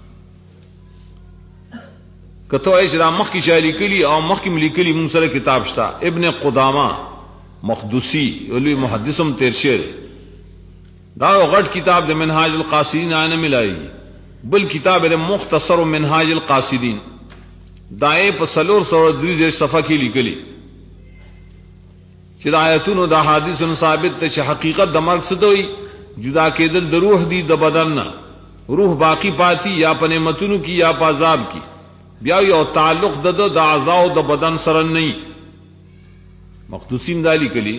کتو اجرا مخ کی شاعری کلی او مخ کی ملی کلی منصر کتاب شتا ابن قدامہ مقدسی علوی محدثم تیرشیر دا غټ کتاب د منهاج القاصدین آنے ملائی بل کتاب د مختصر منهاج القاصدین دائے په 332 صفحه کې لیکلي چې د آیاتونو د حدیثونو ثابت ته چې حقیقت د مرګ څه دوی جدا کېدل د روح دی د بدن نه روح باقی پاتی یا په نعمتونو کې یا په عذاب کې بیا یو تعلق د اعضاء او د بدن سره نه مخدوسین دالی کلی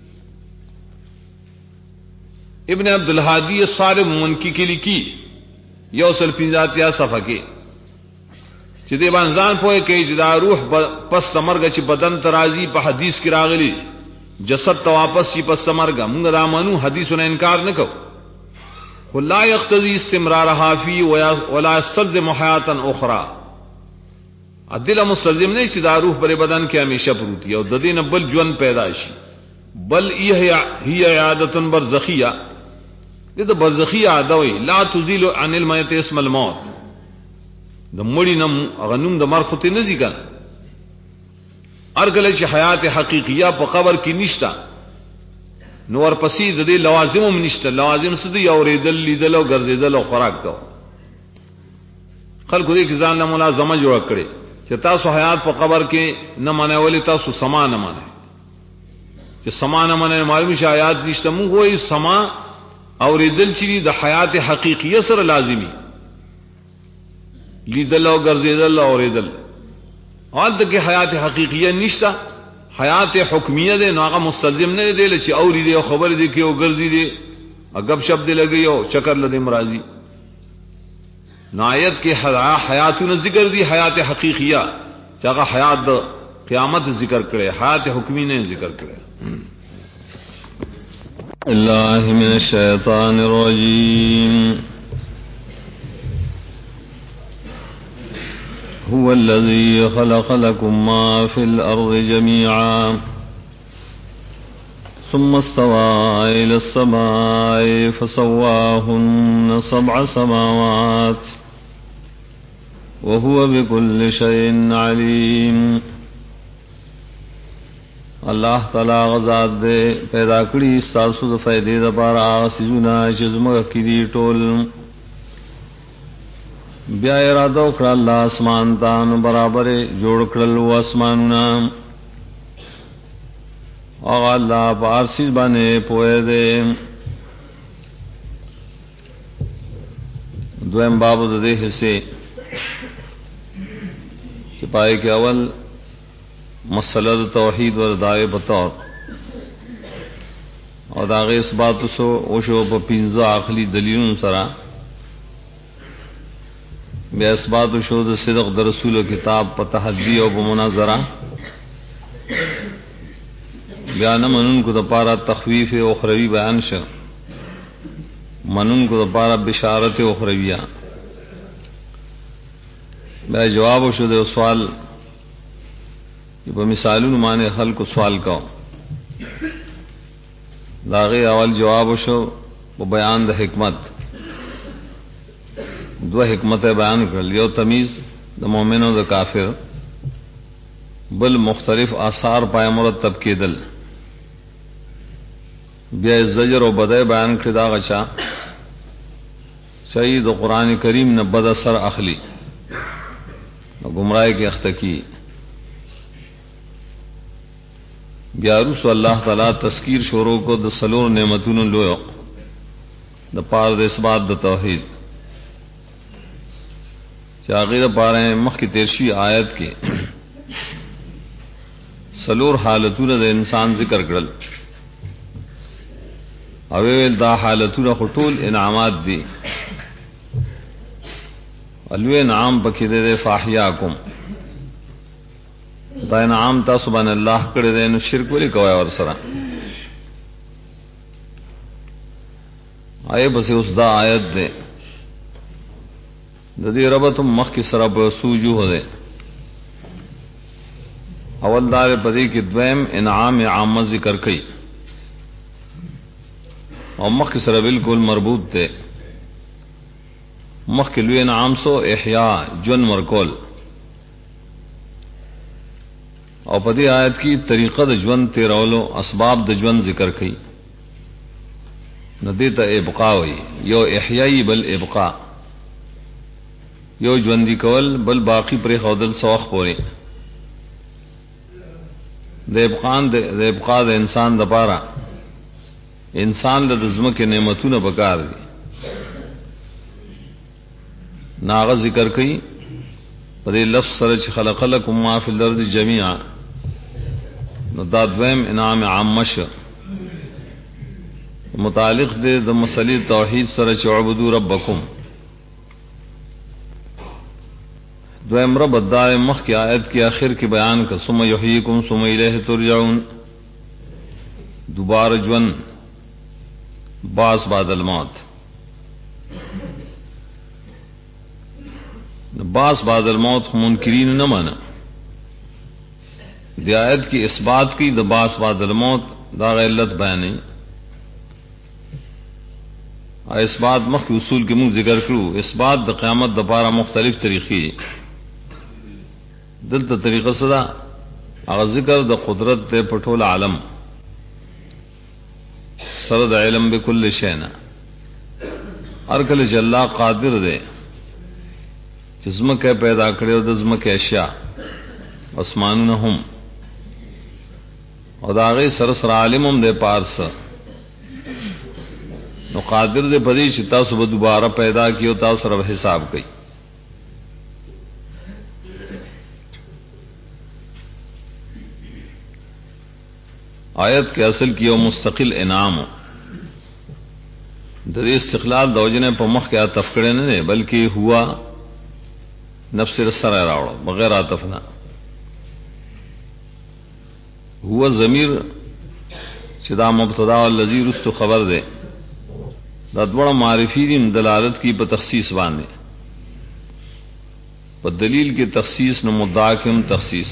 ابن عبد الهادی الصارم منکی کې لیکي یو سل 50 صفحه کې چې دې باندې ځان پوهه کې چې دا روح پس مرګ چې بدن ترازی په حدیث کې راغلي جسد تو واپس شي پس مرګ موږ دا منو حدیثونه انکار نه کوو خو لا يقتضي استمرارها فی ولا يستلزم حیاتا اخرى عدل مستلزم نہیں چې دا روح پر بدن کې همیشه پروتي او د دین بل ژوند پیدا شي بل هي عادت برزخیه دغه برزخیه عادوي لا تزيل عن الميت اسم الموت د مړی نم غنوم د مرخت نه دي کنه ارګل چې حیات حقیقیه په قبر کې نشتا نور پسې د دې لوازم هم نشته لوازم څه دي اوریدل لیدل او ګرځیدل او خوراک کو خلکو دې کې ځان له ملازمه جوړ کړي چې تاسو حیات په قبر کې نه منولې تاسو سما نه منئ چې سما نه منئ معلوم شي حیات نشته موږ وایي سما اوریدل چې د حیات حقیقیه سره لازمي لیدل او ګرځیدل او اوریدل حال د کې حیات حقیقیه نشته حیات حکمیه ده نو هغه مستلزم نه دی چې اوري دی او خبر دی کې او ګرځي دی اګب شپ دی لګي او چکر لدی مرাজি نایت کې حیاتونه ذکر دی حیات حقیقیه چې هغه حیات د قیامت ذکر کړي حیات حکمی نه ذکر کړي الله من الشیطان الرجیم هو الذي خلق لكم ما في الأرض جميعا ثم استوى إلى السماء فسواهن 7 سماوات وهو بكل شيء عليم اللہ تعالی غزاد دے پیدا کړي تاسو د فائدې لپاره سيزونه چې زموږ کې دي ټول بیا اراده وکړه الله اسمان تان برابر جوړ کړل و اسمانونه او الله بارسي باندې پوهه دې دویم باب د دې حصے چې پای کې اول مسله توحید ور داوی بطور او داغه اثبات او شو په 15 عقلی دلیلونو سره بیا اثبات شو د صدق در رسول و کتاب په تحدی او په مناظره بیان منن کو د پارا تخویف اخروی بیان شو منن کو د پارا بشارت اخرویہ بیا جواب شو د سوال په مثالونو باندې خلق سوال کو داغه اول جواب شو په بیان د حکمت دو حکمت بیان کړل یو تمیز د مؤمن او د کافر بل مختلف آثار پای مرتب کېدل بیا زجر او بدای بیان کړی دا غچا شهید قرآن کریم نه بد اثر اخلي گمراهی کې اختکی بیا رسول الله تعالی تذکیر شروع کو د سلور نعمتونو لوی د پاره د اثبات د توحید چاغیر پاره مخ کی تیرشی آیت کې سلور حالتونه د انسان ذکر کړل او دا حالتونه خطول انعامات دي الوی انعام پکې د فاحیاکم دا انعام تاسو باندې الله کړی دی نو شرک ولې کوي ور سره آیه بس اوس دا آیت ده د دې ربط مخ کی سره په سوجو ده اول دار پدې کې دویم انعام عام ذکر کړي او مخ کی سره بالکل مربوط ده مخ کې لوی انعام سو احیاء جن مرکول او په دې آیت کې طریقه د ژوند تیرولو اسباب د ژوند ذکر کړي نو دې ته ابقاء وي یو احیاء بل ابقاء یو ژوندۍ کول بل باقی پر خودل سوخ پوري د ابقاء د انسان د پاره انسان له ځمکه نعمتونه بکار دي ناغه ذکر کړي په دې لفظ سره چې خلق لكم ما فی الارض جميعا نو دا دویم انعام عامش متعلق دې د مسلې توحید سره چې عبدو ربکم دویم رب دای مخ کی آیت کی آخر کی بیان کا ثم یحییکم ثم الیہ ترجعون دوباره ژوند باس بعد الموت. باس بعد الموت منکرین نہ مانا دی آیت کی اس بات کی د باس بعد الموت دا علت بیان اس بات مخ اصول کے منہ ذکر کرو. اس بات د قیامت د پارا مختلف طریقے دلته طریقه صدا هغه ذکر د قدرت ته پټول عالم سره د علم بكل شيء نه هر کله چې الله قادر دی چې زمکه پیدا کړي او د زمکه اشیاء اسمانونه هم او دا غي سره سره عالم هم دی پارس نو قادر دی پدې چې تاسو به دوباره پیدا کیو تاسو سره حساب کوي. آیت کے اصل کی مستقل انعام در استقلال دوجنے په مخ کې تفکړه نه بلکې ہوا نفس سره راوړو بغیر عطفنا هو ضمیر چې دا مبتدا او الذی رست خبر ده دا دوړه معرفی دي دلالت کی په تخصیص باندې په دلیل کې تخصیص نو مدعا کې هم تخصیص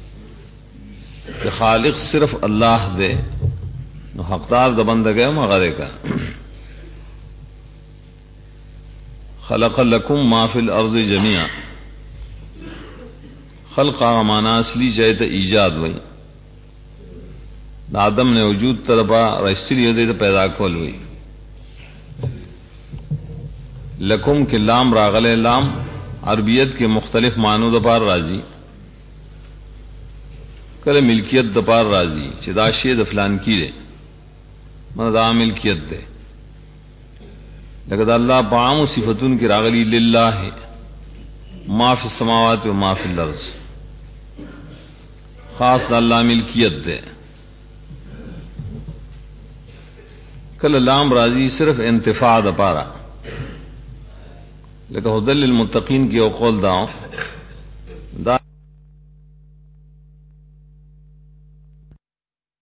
کہ خالق صرف اللہ دے نو حقدار د بندګۍ مغره کا خلق لكم ما فی الارض جميعا خلق معنا اصلی جایت ایجاد وئی آدم نے وجود طلبا رسلی دے پیدا کول وئی لکم کے لام راغل لام عربیت کے مختلف معنوں د پار راضی کله ملکیت د پار راضی چې دا شی د فلان کی ده من دا ملکیت ده لکه د الله په عام صفاتون کې راغلی لله ما فی السماوات و ما فی الارض خاص د الله ملکیت ده. کله لام راضی صرف انتفاع د پارا لکه هدل للمتقین کې او قول دا